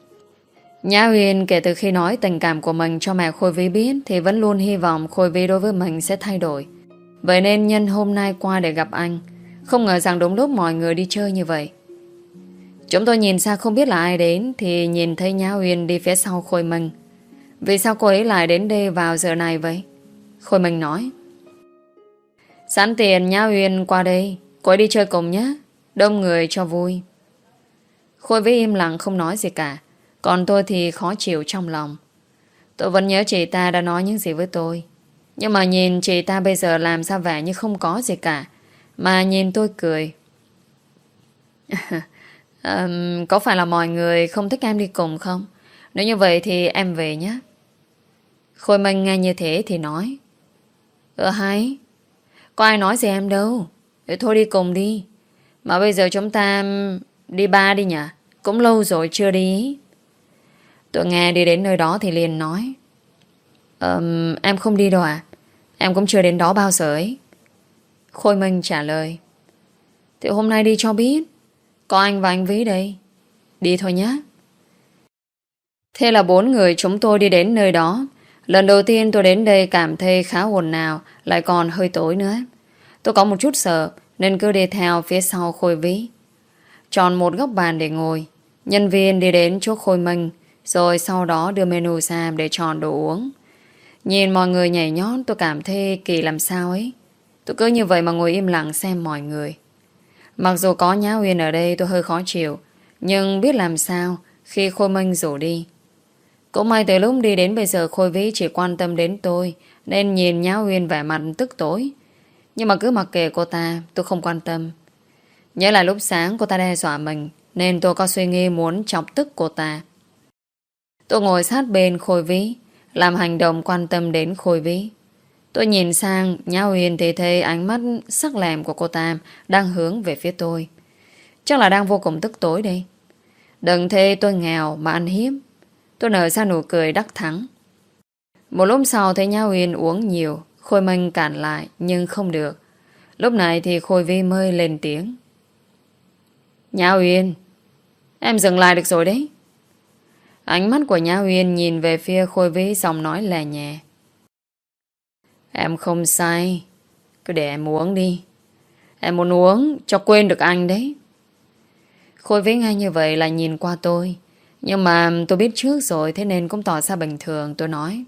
Nhã Uyên kể từ khi nói tình cảm của mình cho mẹ Khôi Vi biết thì vẫn luôn hy vọng Khôi Vi đối với mình sẽ thay đổi. Vậy nên nhân hôm nay qua để gặp anh. Không ngờ rằng đúng lúc mọi người đi chơi như vậy. Chúng tôi nhìn xa không biết là ai đến thì nhìn thấy Nhã Uyên đi phía sau Khôi Minh. Vì sao cô ấy lại đến đây vào giờ này vậy? Khôi Minh nói. Sẵn tiền Nhã Uyên qua đây, cô ấy đi chơi cùng nhé. Đông người cho vui. Khôi Vi im lặng không nói gì cả. Còn tôi thì khó chịu trong lòng. Tôi vẫn nhớ chị ta đã nói những gì với tôi. Nhưng mà nhìn chị ta bây giờ làm sao vẻ như không có gì cả. Mà nhìn tôi cười. um, Có phải là mọi người không thích em đi cùng không? Nếu như vậy thì em về nhé. Khôi Minh nghe như thế thì nói: Ờ hay, có ai nói gì em đâu. Thế thôi đi cùng đi. Mà bây giờ chúng ta đi bar đi nhỉ? Cũng lâu rồi chưa đi. Tôi nghe đi đến nơi đó thì liền nói: Ờm, em không đi đâu à? Em cũng chưa đến đó bao giờ ấy. Khôi Minh trả lời: Thì hôm nay đi cho biết. Có anh và anh Vĩ đây. Đi thôi nhé. Thế là bốn người chúng tôi đi đến nơi đó. Lần đầu tiên tôi đến đây cảm thấy khá ồn ào, lại còn hơi tối nữa. Tôi có một chút sợ nên cứ đi theo phía sau Khôi Vĩ. Chọn một góc bàn để ngồi. Nhân viên đi đến chỗ Khôi Minh, rồi sau đó đưa menu ra để chọn đồ uống. Nhìn mọi người nhảy nhót, tôi cảm thấy kỳ làm sao ấy. Tôi cứ như vậy mà ngồi im lặng xem mọi người. Mặc dù có Nhã Uyên ở đây tôi hơi khó chịu, nhưng biết làm sao khi Khôi Minh rủ đi. Cũng may từ lúc đi đến bây giờ Khôi Vĩ chỉ quan tâm đến tôi, nên nhìn Nhã Uyên vẻ mặt tức tối. Nhưng mà cứ mặc kệ cô ta, tôi không quan tâm. Nhớ lại lúc sáng cô ta đe dọa mình, nên tôi có suy nghĩ muốn chọc tức cô ta. Tôi ngồi sát bên Khôi Vĩ, làm hành động quan tâm đến Khôi Vĩ. Tôi nhìn sang Nhã Uyên thì thấy ánh mắt sắc lẹm của cô ta đang hướng về phía tôi. Chắc là đang vô cùng tức tối đây. Đừng thế tôi nghèo mà ăn hiếp. Tôi nở ra nụ cười đắc thắng. Một lúc sau thấy Nhã Uyên uống nhiều, Khôi Minh cản lại nhưng không được. Lúc này thì Khôi Vĩ mới lên tiếng: Nhã Uyên, em dừng lại được rồi đấy. Ánh mắt của Nhã Uyên nhìn về phía Khôi Vĩ, giọng nói lè nhẹ: Em không sai, cứ để em uống đi. Em muốn uống cho quên được anh đấy. Khôi Vĩ ngay như vậy là nhìn qua tôi. Nhưng mà tôi biết trước rồi, thế nên cũng tỏ ra bình thường. Tôi nói: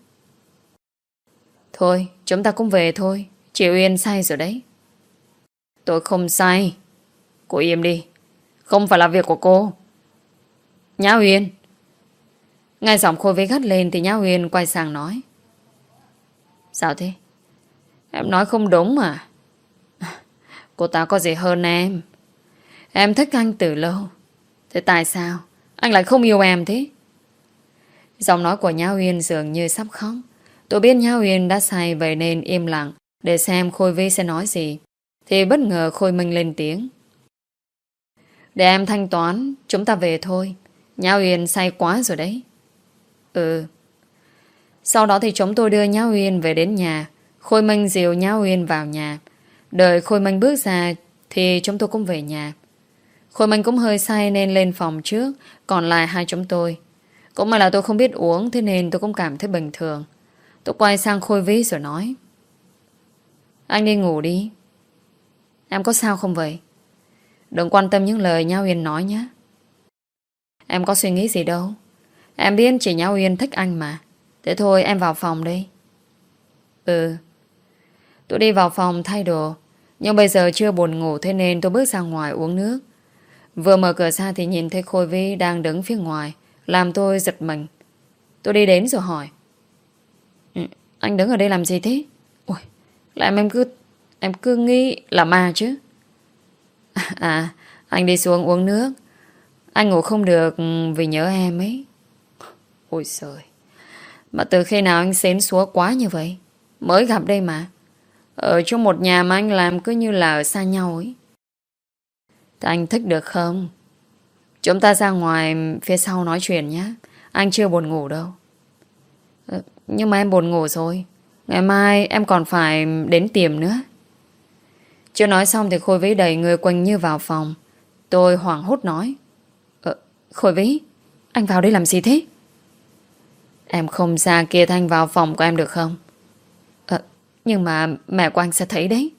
Thôi chúng ta cũng về thôi, chị Uyên say rồi đấy. Tôi không say. Cô im đi, không phải là việc của cô. Nhã Uyên. Ngay giọng Khôi Vĩ gắt lên thì Nhã Uyên quay sang nói: Sao thế? Em nói không đúng mà. Cô ta có gì hơn em. Em thích anh từ lâu. Thế tại sao anh lại không yêu em thế? Giọng nói của Nhã Uyên dường như sắp khóc. Tôi biết Nhã Uyên đã say, vậy nên im lặng để xem Khôi Vĩ sẽ nói gì. Thì bất ngờ Khôi Minh lên tiếng: Để em thanh toán, chúng ta về thôi. Nhã Uyên say quá rồi đấy. Ừ. Sau đó thì chúng tôi đưa Nhã Uyên về đến nhà. Khôi Minh dìu Nhã Uyên vào nhà. Đợi Khôi Minh bước ra thì chúng tôi cũng về nhà. Khôi Minh cũng hơi say nên lên phòng trước, còn lại hai chúng tôi. Cũng may là tôi không biết uống, thế nên tôi cũng cảm thấy bình thường. Tôi quay sang Khôi Vĩ rồi nói: Anh đi ngủ đi. Em có sao không vậy? Đừng quan tâm những lời Nhã Uyên nói nhé. Em có suy nghĩ gì đâu. Em biết chỉ Nhã Uyên thích anh mà. Thế thôi em vào phòng đi. Ừ. Tôi đi vào phòng thay đồ. Nhưng bây giờ chưa buồn ngủ, thế nên tôi bước ra ngoài uống nước. Vừa mở cửa ra thì nhìn thấy Khôi Vĩ đang đứng phía ngoài, làm tôi giật mình. Tôi đi đến rồi hỏi: ừ, Anh đứng ở đây làm gì thế? Ui, làm em cứ Em cứ nghĩ là ma chứ. À, anh đi xuống uống nước. Anh ngủ không được vì nhớ em ấy. Ôi trời, mà từ khi nào anh xến xúa quá như vậy? Mới gặp đây mà. Ở trong một nhà mà anh làm cứ như là ở xa nhau ấy. Thì anh thích được không? Chúng ta ra ngoài phía sau nói chuyện nhé. Anh chưa buồn ngủ đâu. ờ, Nhưng mà em buồn ngủ rồi. Ngày mai em còn phải đến tiệm nữa. Chưa nói xong thì Khôi Vĩ đẩy người Quỳnh Như vào phòng. Tôi hoảng hốt nói: ờ, Khôi Vĩ, anh vào đây làm gì thế? Em không ra kia thanh vào phòng của em được không? Ờ, nhưng mà mẹ của anh sẽ thấy đấy.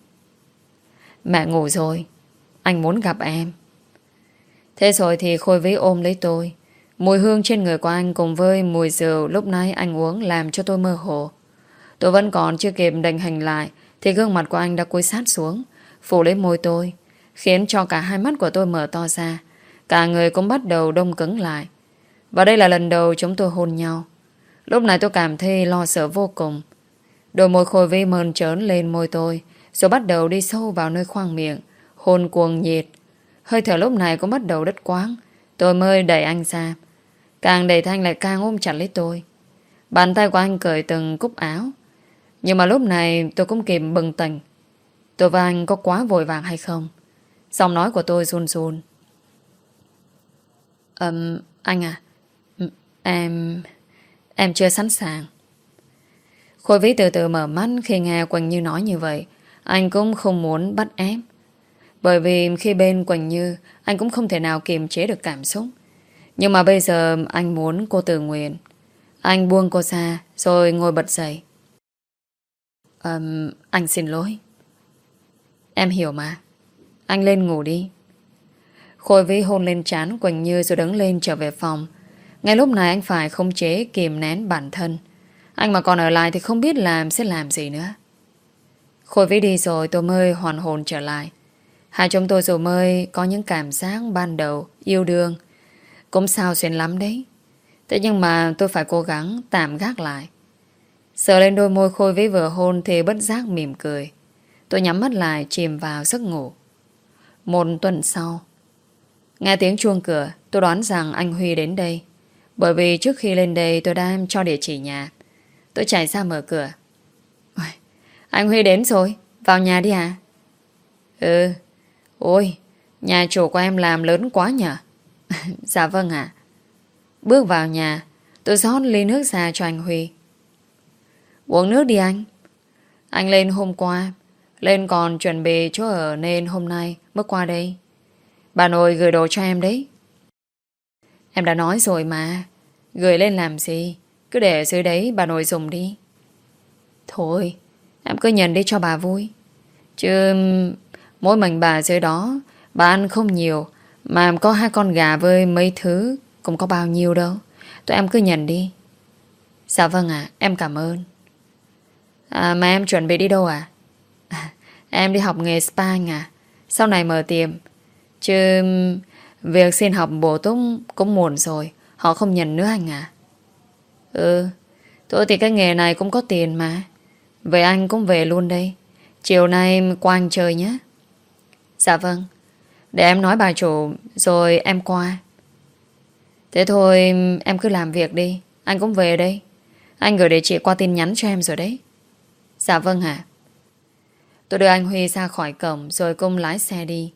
Mẹ ngủ rồi, anh muốn gặp em. Thế rồi thì Khôi Vĩ ôm lấy tôi. Mùi hương trên người của anh cùng với mùi rượu lúc nãy anh uống làm cho tôi mơ hồ. Tôi vẫn còn chưa kịp định hình lại thì gương mặt của anh đã cúi sát xuống, phủ lấy môi tôi, khiến cho cả hai mắt của tôi mở to ra. Cả người cũng bắt đầu đông cứng lại. Và đây là lần đầu chúng tôi hôn nhau. Lúc này tôi cảm thấy lo sợ vô cùng. Đôi môi Khôi Vĩ mơn trớn lên môi tôi, rồi bắt đầu đi sâu vào nơi khoang miệng, hôn cuồng nhiệt. Hơi thở lúc này cũng bắt đầu đứt quãng. Tôi mới đẩy anh ra. Càng đẩy Thanh lại càng ôm chặt lấy tôi. Bàn tay của anh cởi từng cúc áo. Nhưng mà lúc này tôi cũng kịp bừng tỉnh. Tôi và anh có quá vội vàng hay không? Giọng nói của tôi run run. Ừm, anh à, Em... Em chưa sẵn sàng. Khôi Vĩ từ từ mở mắt khi nghe Quỳnh Như nói như vậy. Anh cũng không muốn bắt ép. Bởi vì khi bên Quỳnh Như, anh cũng không thể nào kiềm chế được cảm xúc. Nhưng mà bây giờ anh muốn cô tự nguyện. Anh buông cô ra rồi ngồi bật dậy. um, Anh xin lỗi. Em hiểu mà. Anh lên ngủ đi. Khôi Vĩ hôn lên trán Quỳnh Như rồi đứng lên trở về phòng. Ngay lúc này anh phải khống chế kìm nén bản thân. Anh mà còn ở lại thì không biết làm sẽ làm gì nữa. Khôi Vĩ đi rồi tôi mới hoàn hồn trở lại. Hai chúng tôi rồi mới có những cảm giác ban đầu yêu đương. Cũng sao xuyên lắm đấy. Thế nhưng mà tôi phải cố gắng tạm gác lại. Sờ lên đôi môi Khôi Vĩ vừa hôn thì bất giác mỉm cười. Tôi nhắm mắt lại chìm vào giấc ngủ. Một tuần sau, nghe tiếng chuông cửa, tôi đoán rằng anh Huy đến đây. Bởi vì trước khi lên đây tôi đã cho địa chỉ nhà. Tôi chạy ra mở cửa. Ôi, anh Huy đến rồi. Vào nhà đi à? Ừ. Ôi, nhà chủ của em làm lớn quá nhở? Dạ vâng ạ. Bước vào nhà, tôi rót ly nước ra cho anh Huy. Uống nước đi anh. Anh lên hôm qua. Lên còn chuẩn bị chỗ ở nên hôm nay mới qua đây. Bà nội gửi đồ cho em đấy. Em đã nói rồi mà. Gửi lên làm gì? Cứ để ở dưới đấy bà nội dùng đi. Thôi, em cứ nhận đi cho bà vui. Chứ mỗi mình bà dưới đó, bà ăn không nhiều. Mà có hai con gà với mấy thứ cũng có bao nhiêu đâu. Tụi em cứ nhận đi. Dạ vâng ạ, em cảm ơn. À, mà em chuẩn bị đi đâu à? À, em đi học nghề spa anh à. Sau này mở tiệm. Chứ việc xin học bổ túc cũng muộn rồi. Họ không nhận nữa anh à. Ừ, thôi thì cái nghề này cũng có tiền mà. Vậy anh cũng về luôn đây. Chiều nay qua anh chơi nhé. Dạ vâng. Để em nói bà chủ rồi em qua. Thế thôi em cứ làm việc đi. Anh cũng về đây. Anh gửi địa chỉ qua tin nhắn cho em rồi đấy. Dạ vâng ạ. Tôi đưa anh Huy ra khỏi cổng rồi cùng lái xe đi.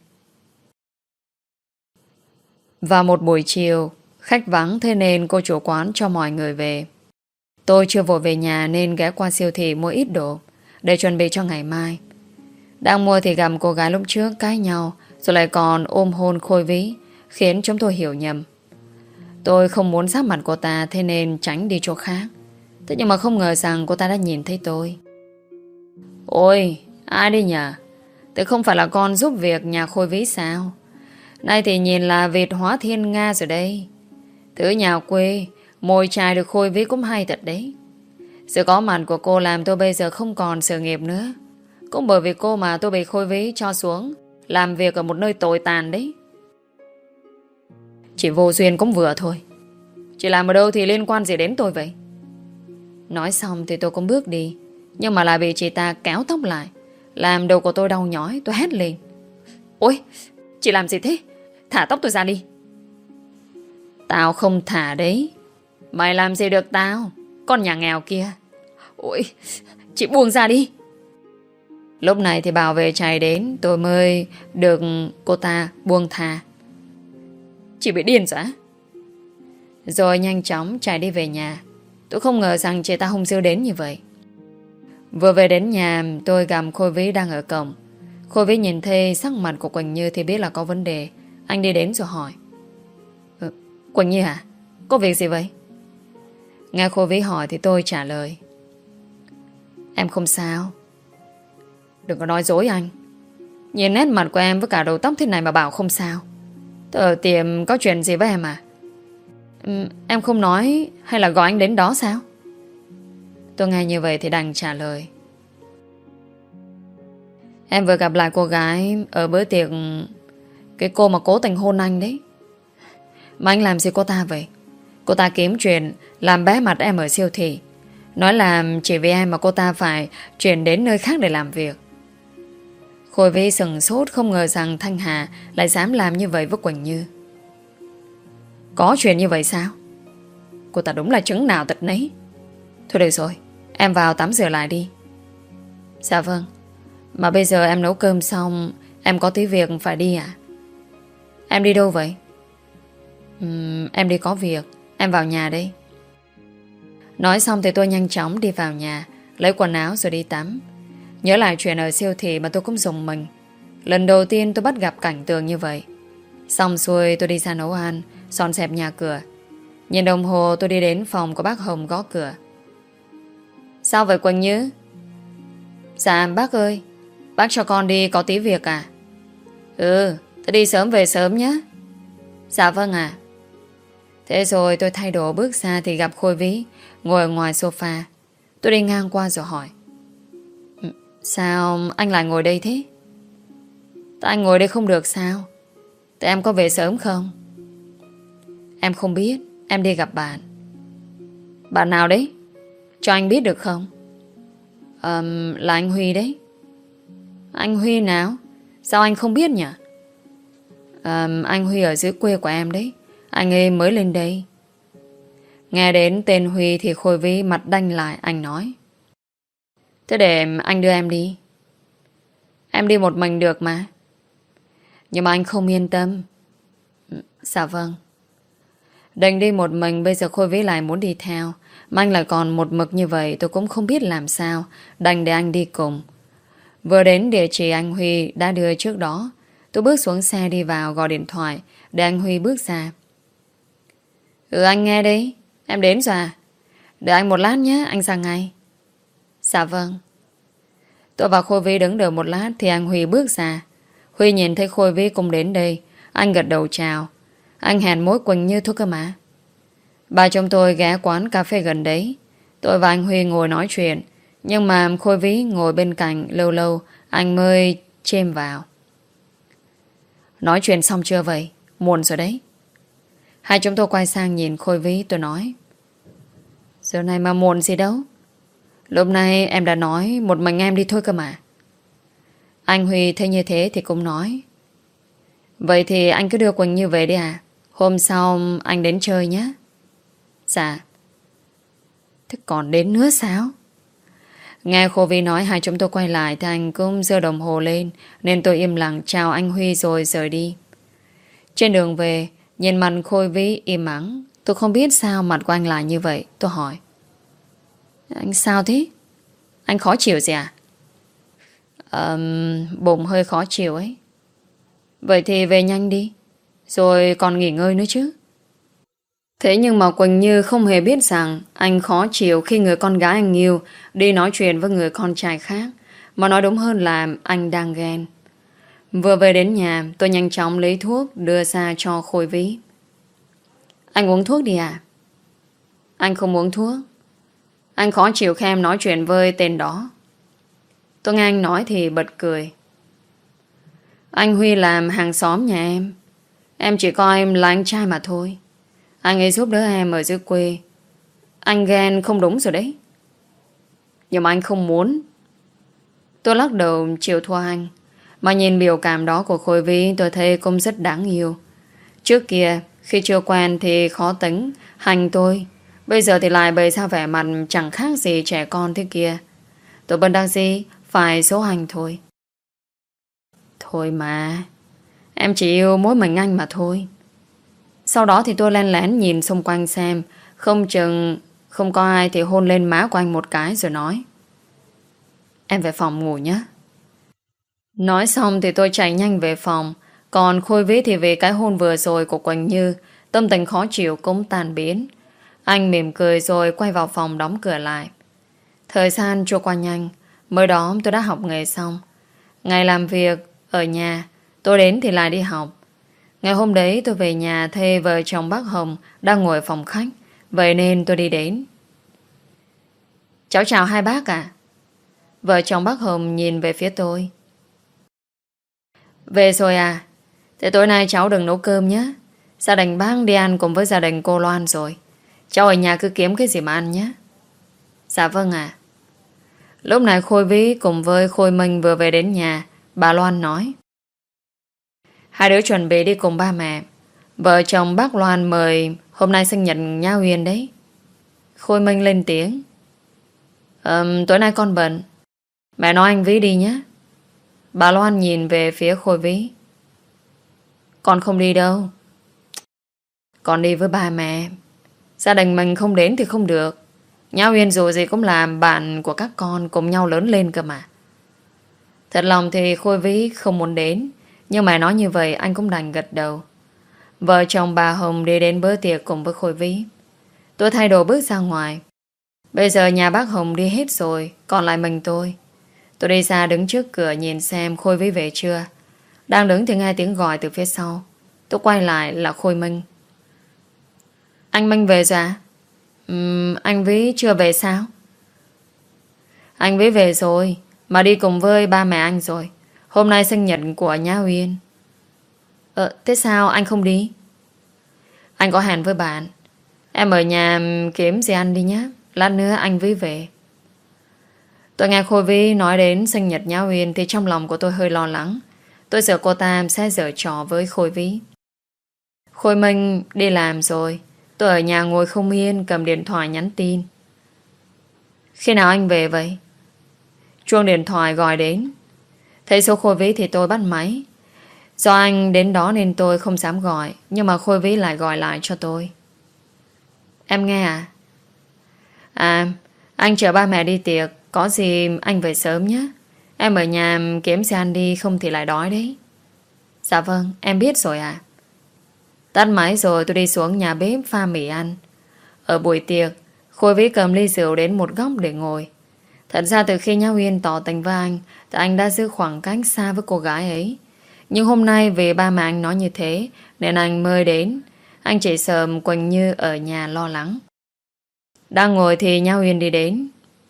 Vào một buổi chiều, khách vắng thế nên cô chủ quán cho mọi người về. Tôi chưa vội về nhà nên ghé qua siêu thị mua ít đồ để chuẩn bị cho ngày mai. Đang mua thì gặp cô gái lúc trước cãi nhau rồi lại còn ôm hôn Khôi Vĩ, khiến chúng tôi hiểu nhầm. Tôi không muốn giáp mặt cô ta thế nên tránh đi chỗ khác. Thế nhưng mà không ngờ rằng cô ta đã nhìn thấy tôi. Ôi, ai đi nhỉ? Tôi không phải là con giúp việc nhà Khôi Vĩ sao? Nay thì nhìn là vịt hóa thiên nga rồi đây. Thứ nhà quê, mồi chài được Khôi Vĩ cũng hay thật đấy. Sự có mặt của cô làm tôi bây giờ không còn sự nghiệp nữa. Cũng bởi vì cô mà tôi bị Khôi Vĩ cho xuống làm việc ở một nơi tồi tàn đấy. Chỉ vô duyên cũng vừa thôi. Chị làm ở đâu thì liên quan gì đến tôi vậy? Nói xong thì tôi cũng bước đi. Nhưng mà lại bị chị ta kéo tóc lại, làm đầu của tôi đau nhói. Tôi hét lên. Ôi, chị làm gì thế? Thả tóc tôi ra đi. Tao không thả đấy. Mày làm gì được tao, con nhà nghèo kia. Ôi, chị buông ra đi. Lúc này thì bảo vệ chạy đến, tôi mới được cô ta buông tha. Chị bị điên rồi á? Rồi nhanh chóng chạy đi về nhà. Tôi không ngờ rằng chị ta hung dữ đến như vậy. Vừa về đến nhà, tôi gặp Khôi Vĩ đang ở cổng. Khôi Vĩ nhìn thấy sắc mặt của Quỳnh Như thì biết là có vấn đề. Anh đi đến rồi hỏi. Ừ, Quỳnh Như hả? Có việc gì vậy? Nghe Khôi Vĩ hỏi thì tôi trả lời. Em không sao. Đừng có nói dối anh. Nhìn nét mặt của em với cả đầu tóc thế này mà bảo không sao. Tôi ở tiệm có chuyện gì với em à? Ừ, em không nói hay là gọi anh đến đó sao? Tôi nghe như vậy thì đành trả lời. Em vừa gặp lại cô gái ở bữa tiệc, cái cô mà cố tình hôn anh đấy. Mà anh làm gì cô ta vậy? Cô ta kiếm chuyện làm bé mặt em ở siêu thị, nói là chỉ vì em mà cô ta phải chuyển đến nơi khác để làm việc. Khôi Vĩ sừng sốt, không ngờ rằng Thanh Hà lại dám làm như vậy với Quỳnh Như. Có chuyện như vậy sao? Cô ta đúng là trứng nào tật nấy. Thôi được rồi, em vào tắm rửa lại đi. Dạ vâng. Mà bây giờ em nấu cơm xong, em có tí việc phải đi à? Em đi đâu vậy? Uhm, em đi có việc. Em vào nhà đây. Nói xong thì tôi nhanh chóng đi vào nhà, lấy quần áo rồi đi tắm. Nhớ lại chuyện ở siêu thị mà tôi cũng rùng mình. Lần đầu tiên tôi bắt gặp cảnh tượng như vậy. Xong xuôi tôi đi ra nấu ăn, dọn dẹp nhà cửa. Nhìn đồng hồ tôi đi đến phòng của bác Hồng gõ cửa. Sao vậy Quỳnh Như? Dạ bác ơi, bác cho con đi có tí việc à? Ừ, tôi đi sớm về sớm nhé. Dạ vâng ạ. Thế rồi tôi thay đồ bước ra thì gặp Khôi Vĩ ngồi ở ngoài sofa. Tôi đi ngang qua rồi hỏi. Sao anh lại ngồi đây thế? Tại anh ngồi đây không được sao? Tại em có về sớm không? Em không biết. Em đi gặp bạn. Bạn nào đấy? Cho anh biết được không? um, Là anh Huy đấy. Anh Huy nào? Sao anh không biết nhỉ? um, Anh Huy ở dưới quê của em đấy. Anh ấy mới lên đây. Nghe đến tên Huy thì Khôi Vĩ mặt đanh lại. Anh nói. Thế để anh đưa em đi. Em đi một mình được mà. Nhưng mà anh không yên tâm. Dạ vâng. Đành đi một mình. Bây giờ Khôi Vĩ lại muốn đi theo. Mà anh lại còn một mực như vậy. Tôi cũng không biết làm sao. Đành để anh đi cùng. Vừa đến địa chỉ anh Huy đã đưa trước đó, tôi bước xuống xe đi vào gọi điện thoại để anh Huy bước ra. Ừ anh nghe đi. Em đến rồi à? Đợi anh một lát nhé. Anh ra ngay. Dạ vâng. Tôi và Khôi Vĩ đứng đợi một lát thì anh Huy bước ra. Huy nhìn thấy Khôi Vĩ cùng đến đây. Anh gật đầu chào. Anh hẹn mối Quỳnh Như thôi cơ mà. Bà chồng tôi ghé quán cà phê gần đấy. Tôi và anh Huy ngồi nói chuyện. Nhưng mà Khôi Vĩ ngồi bên cạnh. Lâu lâu anh mới chêm vào. Nói chuyện xong chưa vậy? Muộn rồi đấy. Hai chúng tôi quay sang nhìn Khôi Vĩ. Tôi nói. Giờ này mà muộn gì đâu. Lúc này em đã nói một mình em đi thôi cơ mà. Anh Huy thấy như thế thì cũng nói. Vậy thì anh cứ đưa Quỳnh Như về đi à? Hôm sau anh đến chơi nhé. Dạ. Thế còn đến nữa sao? Nghe Khôi Vĩ nói hai chúng tôi quay lại thì anh cũng giơ đồng hồ lên. Nên tôi im lặng chào anh Huy rồi rời đi. Trên đường về, nhìn mặt Khôi Vĩ im ắng. Tôi không biết sao mặt của anh lại như vậy. Tôi hỏi. Anh sao thế? Anh khó chịu gì à? Um, bụng hơi khó chịu ấy. Vậy thì về nhanh đi. Rồi còn nghỉ ngơi nữa chứ. Thế nhưng mà Quỳnh Như không hề biết rằng anh khó chịu khi người con gái anh yêu đi nói chuyện với người con trai khác. Mà nói đúng hơn là anh đang ghen. Vừa về đến nhà, tôi nhanh chóng lấy thuốc đưa ra cho Khôi Vĩ. Anh uống thuốc đi à? Anh không uống thuốc. Anh khó chịu khi em nói chuyện với tên đó. Tôi nghe anh nói thì bật cười. Anh Huy làm hàng xóm nhà em. Em chỉ coi em là anh trai mà thôi. Anh ấy giúp đỡ em ở dưới quê. Anh ghen không đúng rồi đấy. Nhưng mà anh không muốn. Tôi lắc đầu chịu thua anh. Mà nhìn biểu cảm đó của Khôi Vĩ tôi thấy cũng rất đáng yêu. Trước kia khi chưa quen thì khó tính hành tôi. Bây giờ thì lại bày ra vẻ mặt chẳng khác gì trẻ con thế kia. Tôi vẫn đang gì phải số hành thôi. Thôi mà. Em chỉ yêu mỗi mình anh mà thôi. Sau đó thì tôi len lén nhìn xung quanh xem. Không chừng không có ai thì hôn lên má của anh một cái rồi nói. Em về phòng ngủ nhé. Nói xong thì tôi chạy nhanh về phòng. Còn Khôi Vĩ thì về cái hôn vừa rồi của Quỳnh Như, tâm tình khó chịu cũng tan biến. Anh mỉm cười rồi quay vào phòng đóng cửa lại. Thời gian trôi qua nhanh. Mới đó tôi đã học nghề xong. Ngày làm việc ở nhà, tôi đến thì lại đi học. Ngày hôm đấy tôi về nhà thấy vợ chồng bác Hồng đang ngồi phòng khách. Vậy nên tôi đi đến. Cháu chào hai bác ạ. Vợ chồng bác Hồng nhìn về phía tôi. Về rồi à? Thế tối nay cháu đừng nấu cơm nhé. Gia đình bác đi ăn cùng với gia đình cô Loan rồi. Cháu ở nhà cứ kiếm cái gì mà ăn nhé. Dạ vâng ạ. Lúc này Khôi Vĩ cùng với Khôi Minh vừa về đến nhà. Bà Loan nói. Hai đứa chuẩn bị đi cùng ba mẹ. Vợ chồng bác Loan mời hôm nay sinh nhật Nha Huyền đấy. Khôi Minh lên tiếng. Ờm, tối nay con bận. Mẹ nói anh Vĩ đi nhé. Bà Loan nhìn về phía Khôi Vĩ. Con không đi đâu. Con đi với ba mẹ. Gia đình mình không đến thì không được. Nhã Uyên dù gì cũng là bạn của các con, cùng nhau lớn lên cơ mà. Thật lòng thì Khôi Vĩ không muốn đến, nhưng mà nói như vậy anh cũng đành gật đầu. Vợ chồng bà Hồng đi đến bữa tiệc cùng với Khôi Vĩ. Tôi thay đồ bước ra ngoài. Bây giờ nhà bác Hồng đi hết rồi, còn lại mình tôi. Tôi đi ra đứng trước cửa nhìn xem Khôi Vĩ về chưa. Đang đứng thì nghe tiếng gọi từ phía sau. Tôi quay lại là Khôi Minh. Anh Minh về rồi à? Uhm, anh Vĩ chưa về sao? Anh Vĩ về rồi, mà đi cùng với ba mẹ anh rồi. Hôm nay sinh nhật của Nhã Uyên. Ờ, thế sao anh không đi? Anh có hẹn với bạn. Em ở nhà kiếm gì ăn đi nhé. Lát nữa anh Vĩ về. Tôi nghe Khôi Vĩ nói đến sinh nhật Nhã Uyên thì trong lòng của tôi hơi lo lắng. Tôi sợ cô ta sẽ giở trò với Khôi Vĩ. Khôi Minh đi làm rồi. Tôi ở nhà ngồi không yên, cầm điện thoại nhắn tin. Khi nào anh về vậy? Chuông điện thoại gọi đến. Thấy số Khôi Vĩ thì tôi bắt máy. Do anh đến đó nên tôi không dám gọi, nhưng mà Khôi Vĩ lại gọi lại cho tôi. Em nghe à? À, anh chở ba mẹ đi tiệc. Có gì anh về sớm nhé. Em ở nhà kiếm xe ăn đi, không thì lại đói đấy. Dạ vâng, em biết rồi à. Tắt máy rồi tôi đi xuống nhà bếp pha mì ăn. Ở buổi tiệc, Khôi Vĩ cầm ly rượu đến một góc để ngồi. Thật ra từ khi Nhã Uyên tỏ tình với anh thì anh đã giữ khoảng cách xa với cô gái ấy. Nhưng hôm nay vì ba mẹ anh nói như thế nên anh mời đến. Anh chỉ sợ Quỳnh Như ở nhà lo lắng. Đang ngồi thì Nhã Uyên đi đến.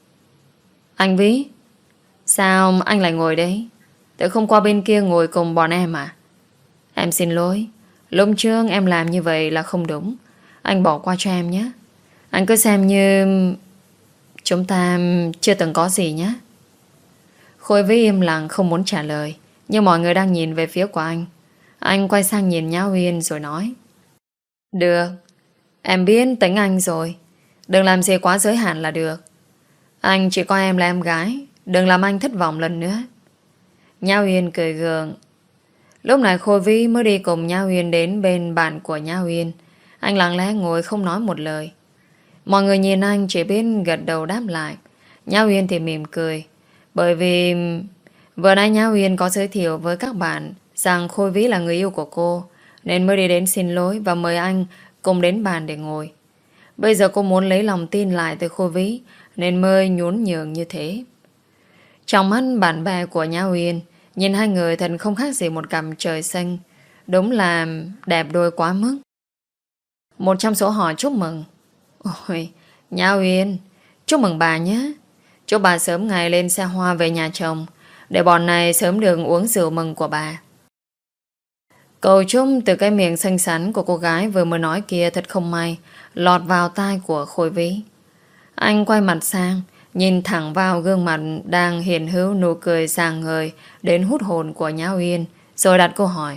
Anh Vĩ, sao anh lại ngồi đấy? Tự không qua bên kia ngồi cùng bọn em à? Em xin lỗi. Lúc trước em làm như vậy là không đúng. Anh bỏ qua cho em nhé. Anh cứ xem như chúng ta chưa từng có gì nhé. Khôi Vĩ im lặng không muốn trả lời. Nhưng mọi người đang nhìn về phía của anh. Anh quay sang nhìn Nhã Uyên rồi nói. Được, em biết tính anh rồi. Đừng làm gì quá giới hạn là được. Anh chỉ coi em là em gái. Đừng làm anh thất vọng lần nữa. Nhã Uyên cười gượng. Lúc này Khôi Vĩ mới đi cùng Nhã Uyên đến bên bạn của Nhã Uyên. Anh lặng lẽ ngồi không nói một lời. Mọi người nhìn anh chỉ biết gật đầu đáp lại. Nhã Uyên thì mỉm cười. Bởi vì vừa nãy Nhã Uyên có giới thiệu với các bạn rằng Khôi Vĩ là người yêu của cô, nên mới đi đến xin lỗi và mời anh cùng đến bàn để ngồi. Bây giờ cô muốn lấy lòng tin lại từ Khôi Vĩ nên mới nhún nhường như thế. Trong mắt bạn bè của Nhã Uyên, nhìn hai người thật không khác gì một cặp trời xanh. Đúng là đẹp đôi quá mức. Một trong số họ chúc mừng. Ôi, Nhã Uyên, chúc mừng bà nhé. Chúc bà sớm ngày lên xe hoa về nhà chồng, để bọn này sớm được uống rượu mừng của bà. Câu chúc từ cái miệng xinh xắn của cô gái vừa mới nói kia thật không may lọt vào tai của Khôi Vĩ. Anh quay mặt sang, nhìn thẳng vào gương mặt đang hiện hữu nụ cười rạng ngời đến hút hồn của Nhã Uyên, rồi đặt câu hỏi.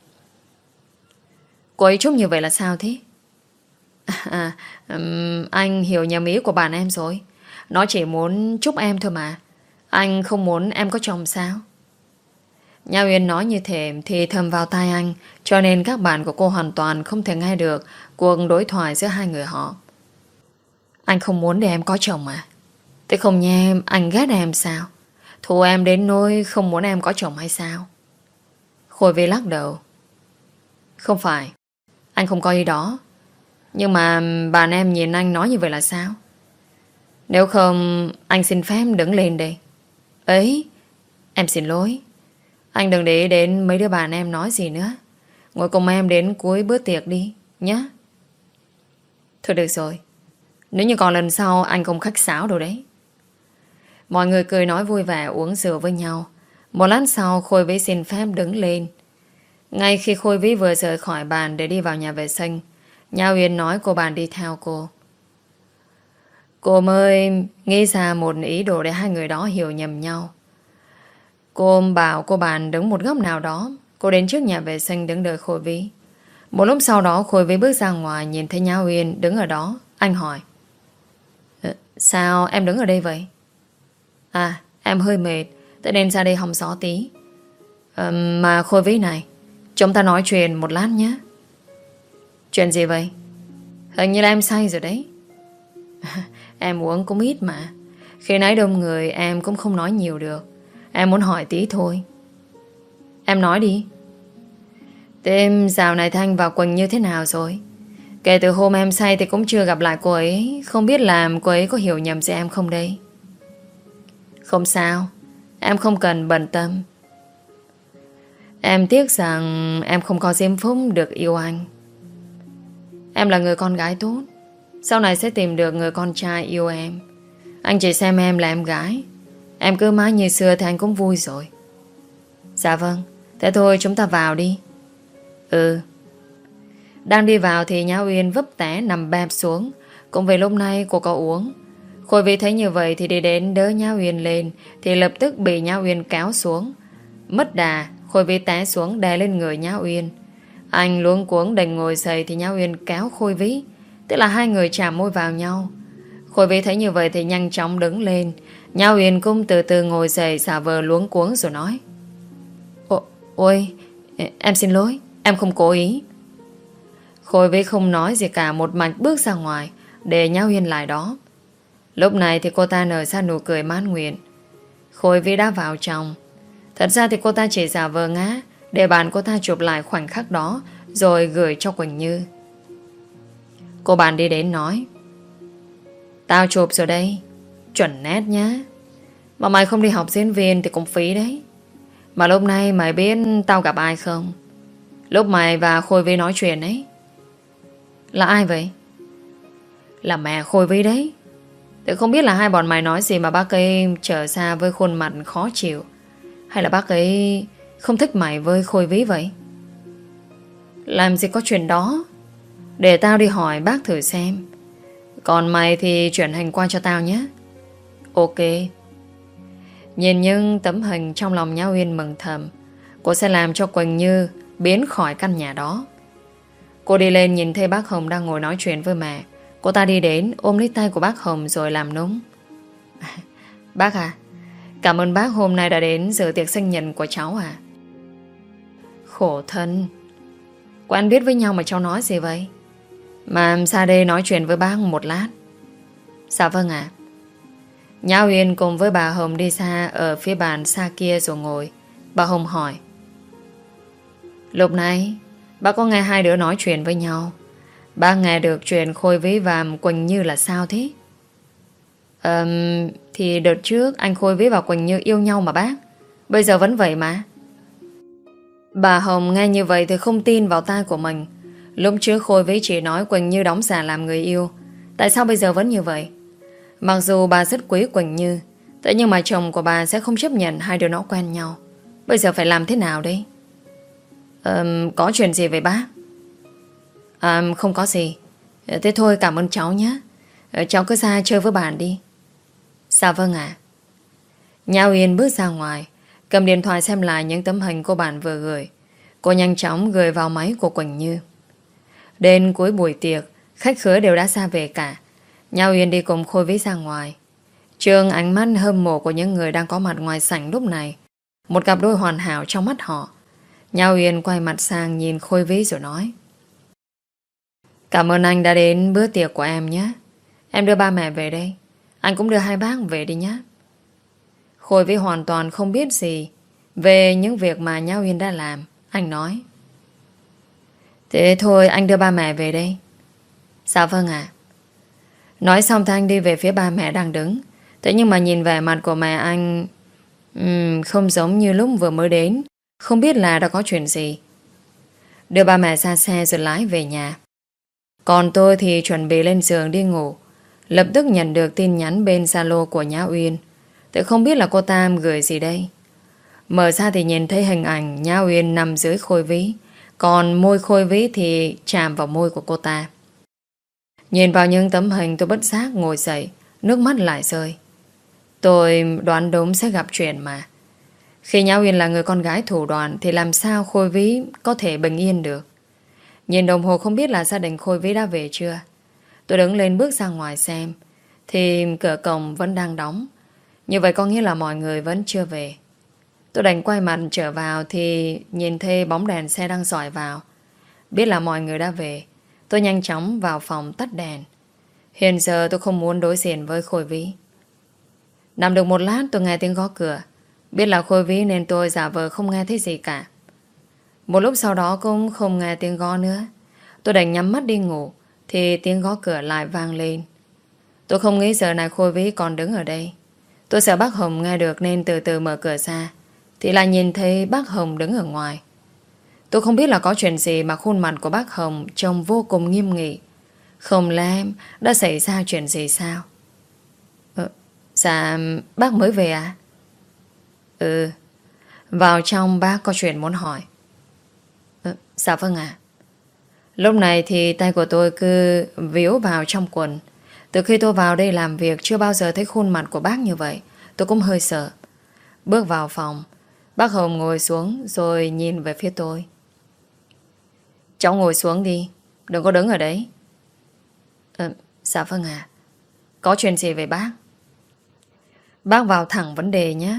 Cô ấy chúc như vậy là sao thế? À, um, anh hiểu nhầm ý của bạn em rồi. Nó chỉ muốn chúc em thôi mà. Anh không muốn em có chồng sao? Nhã Uyên nói như thế thì thầm vào tai anh, cho nên các bạn của cô hoàn toàn không thể nghe được cuộc đối thoại giữa hai người họ. Anh không muốn để em có chồng à? Thế không nghe em, anh ghét em sao? Thù em đến nỗi không muốn em có chồng hay sao? Khôi Vĩ lắc đầu. Không phải, anh không có ý đó. Nhưng mà bạn em nhìn anh nói như vậy là sao? Nếu không, anh xin phép đứng lên đây. Ấy, em xin lỗi. Anh đừng để ý đến mấy đứa bạn em nói gì nữa. Ngồi cùng em đến cuối bữa tiệc đi, nhé. Thôi được rồi. Nếu như còn lần sau anh không khách sáo đâu đấy. Mọi người cười nói vui vẻ uống rượu với nhau. Một lát sau Khôi Vĩ xin phép đứng lên. Ngay khi Khôi Vĩ vừa rời khỏi bàn để đi vào nhà vệ sinh, Nhã Uyên nói cô bạn đi theo cô. Cô mới nghĩ ra một ý đồ để hai người đó hiểu nhầm nhau. Cô bảo cô bạn đứng một góc nào đó. Cô đến trước nhà vệ sinh đứng đợi Khôi Vĩ. Một lúc sau đó Khôi Vĩ bước ra ngoài, nhìn thấy Nhã Uyên đứng ở đó. Anh hỏi. Sao em đứng ở đây vậy? À, em hơi mệt, thế nên ra đây hóng gió tí. à, Mà Khôi Vĩ này, chúng ta nói chuyện một lát nhé. Chuyện gì vậy? Hình như là em say rồi đấy. Em uống cũng ít mà. Khi nãy đông người em cũng không nói nhiều được. Em muốn hỏi tí thôi. Em nói đi. Thế dạo này Thanh và Quỳnh như thế nào rồi? Kể từ hôm em say thì cũng chưa gặp lại cô ấy. Không biết làm cô ấy có hiểu nhầm gì em không đây? Không sao, em không cần bận tâm. Em tiếc rằng em không có diễm phúc được yêu anh. Em là người con gái tốt, sau này sẽ tìm được người con trai yêu em. Anh chỉ xem em là em gái. Em cứ mãi như xưa thì anh cũng vui rồi. Dạ vâng, thế thôi chúng ta vào đi. Ừ. Đang đi vào thì Nhã Uyên vấp té nằm bẹp xuống. Cũng vì lúc này cô có uống. Khôi Vĩ thấy như vậy thì đi đến đỡ Nhã Uyên lên, thì lập tức bị Nhã Uyên kéo xuống. Mất đà, Khôi Vĩ té xuống đè lên người Nhã Uyên. Anh luống cuống đành ngồi dậy thì Nhã Uyên kéo Khôi Vĩ. Tức là hai người chạm môi vào nhau. Khôi Vĩ thấy như vậy thì nhanh chóng đứng lên. Nhã Uyên cũng từ từ ngồi dậy, xả vờ luống cuống rồi nói: Ồ, ôi, em xin lỗi, em không cố ý. Khôi Vĩ không nói gì cả, một mạch bước ra ngoài để Nhã Uyên lại đó. Lúc này thì cô ta nở ra nụ cười mãn nguyện. Khôi Vĩ đã vào trong. Thật ra thì cô ta chỉ giả vờ ngã để bạn cô ta chụp lại khoảnh khắc đó rồi gửi cho Quỳnh Như. Cô bạn đi đến nói: Tao chụp rồi đây, chuẩn nét nhá. Mà mày không đi học diễn viên thì cũng phí đấy. Mà lúc này mày biết tao gặp ai không? Lúc mày và Khôi Vĩ nói chuyện ấy. Là ai vậy? Là mẹ Khôi Vĩ đấy. Tôi không biết là hai bọn mày nói gì mà bác ấy trở xa với khuôn mặt khó chịu, hay là bác ấy không thích mày với Khôi Vĩ vậy? Làm gì có chuyện đó. Để tao đi hỏi bác thử xem. Còn mày thì chuyển hình qua cho tao nhé. Ok. Nhìn những tấm hình trong lòng Nhã Uyên mừng thầm. Cô sẽ làm cho Quỳnh Như biến khỏi căn nhà đó. Cô đi lên nhìn thấy bác Hồng đang ngồi nói chuyện với mẹ. Cô ta đi đến ôm lấy tay của bác Hồng rồi làm nũng. Bác à, cảm ơn bác hôm nay đã đến dự tiệc sinh nhật của cháu à. Khổ thân. Quen biết với nhau mà cháu nói gì vậy? Mà ra đây nói chuyện với bác một lát. Dạ vâng ạ. Nhã Uyên cùng với bà Hồng đi xa ở phía bàn xa kia rồi ngồi. Bà Hồng hỏi: Lúc này bác có nghe hai đứa nói chuyện với nhau. Bác nghe được chuyện Khôi Vĩ và Quỳnh Như là sao thế? Ờm, thì đợt trước anh Khôi Vĩ và Quỳnh Như yêu nhau mà bác. Bây giờ vẫn vậy mà. Bà Hồng nghe như vậy thì không tin vào tai của mình. Lúc trước Khôi Vĩ chỉ nói Quỳnh Như đóng giả làm người yêu. Tại sao bây giờ vẫn như vậy? Mặc dù bà rất quý Quỳnh Như, thế nhưng mà chồng của bà sẽ không chấp nhận hai đứa nó quen nhau. Bây giờ phải làm thế nào đây? Ờm, có chuyện gì vậy bác? À, không có gì. Thế thôi cảm ơn cháu nhé. Cháu cứ ra chơi với bạn đi. Dạ vâng ạ. Nhã Uyên bước ra ngoài, cầm điện thoại xem lại những tấm hình cô bạn vừa gửi. Cô nhanh chóng gửi vào máy của Quỳnh Như. Đến cuối buổi tiệc, khách khứa đều đã ra về cả. Nhã Uyên đi cùng Khôi Vĩ ra ngoài. Trường ánh mắt hâm mộ của những người đang có mặt ngoài sảnh lúc này. Một cặp đôi hoàn hảo trong mắt họ. Nhã Uyên quay mặt sang nhìn Khôi Vĩ rồi nói: Cảm ơn anh đã đến bữa tiệc của em nhé. Em đưa ba mẹ về đây. Anh cũng đưa hai bác về đi nhé. Khôi Vĩ hoàn toàn không biết gì về những việc mà Nhã Uyên đã làm. Anh nói: Thế thôi anh đưa ba mẹ về đây. Dạ vâng ạ. Nói xong thì anh đi về phía ba mẹ đang đứng. Thế nhưng mà nhìn vẻ mặt của mẹ anh um, không giống như lúc vừa mới đến. Không biết là đã có chuyện gì. Đưa ba mẹ ra xe rồi lái về nhà. Còn tôi thì chuẩn bị lên giường đi ngủ. Lập tức nhận được tin nhắn bên Zalo của Nhã Uyên. Tôi không biết là cô ta gửi gì đây. Mở ra thì nhìn thấy hình ảnh Nhã Uyên nằm dưới Khôi Vĩ, còn môi Khôi Vĩ thì chạm vào môi của cô ta. Nhìn vào những tấm hình tôi bất giác ngồi dậy, nước mắt lại rơi. Tôi đoán đúng sẽ gặp chuyện mà. Khi Nhã Uyên là người con gái thủ đoạn thì làm sao Khôi Vĩ có thể bình yên được. Nhìn đồng hồ không biết là gia đình Khôi Vĩ đã về chưa. Tôi đứng lên bước ra ngoài xem thì cửa cổng vẫn đang đóng. Như vậy có nghĩa là mọi người vẫn chưa về. Tôi đành quay mặt trở vào thì nhìn thấy bóng đèn xe đang dọi vào. Biết là mọi người đã về, tôi nhanh chóng vào phòng tắt đèn. Hiện giờ tôi không muốn đối diện với Khôi Vĩ. Nằm được một lát tôi nghe tiếng gõ cửa. Biết là Khôi Vĩ nên tôi giả vờ không nghe thấy gì cả. Một lúc sau đó cũng không nghe tiếng gõ nữa. Tôi đành nhắm mắt đi ngủ thì tiếng gõ cửa lại vang lên. Tôi không nghĩ giờ này Khôi Vĩ còn đứng ở đây. Tôi sợ bác Hồng nghe được nên từ từ mở cửa ra thì lại nhìn thấy bác Hồng đứng ở ngoài. Tôi không biết là có chuyện gì mà khuôn mặt của bác Hồng trông vô cùng nghiêm nghị. Không lẽ đã xảy ra chuyện gì sao? Ờ, dạ bác mới về à? Ừ. Vào trong bác có chuyện muốn hỏi. Ờ, dạ vâng ạ. Lúc này thì tay của tôi cứ víu vào trong quần. Từ khi tôi vào đây làm việc chưa bao giờ thấy khuôn mặt của bác như vậy. Tôi cũng hơi sợ. Bước vào phòng, bác Hồng ngồi xuống rồi nhìn về phía tôi. Cháu ngồi xuống đi, đừng có đứng ở đấy. Ờ, dạ vâng ạ. Có chuyện gì về bác? Bác vào thẳng vấn đề nhé.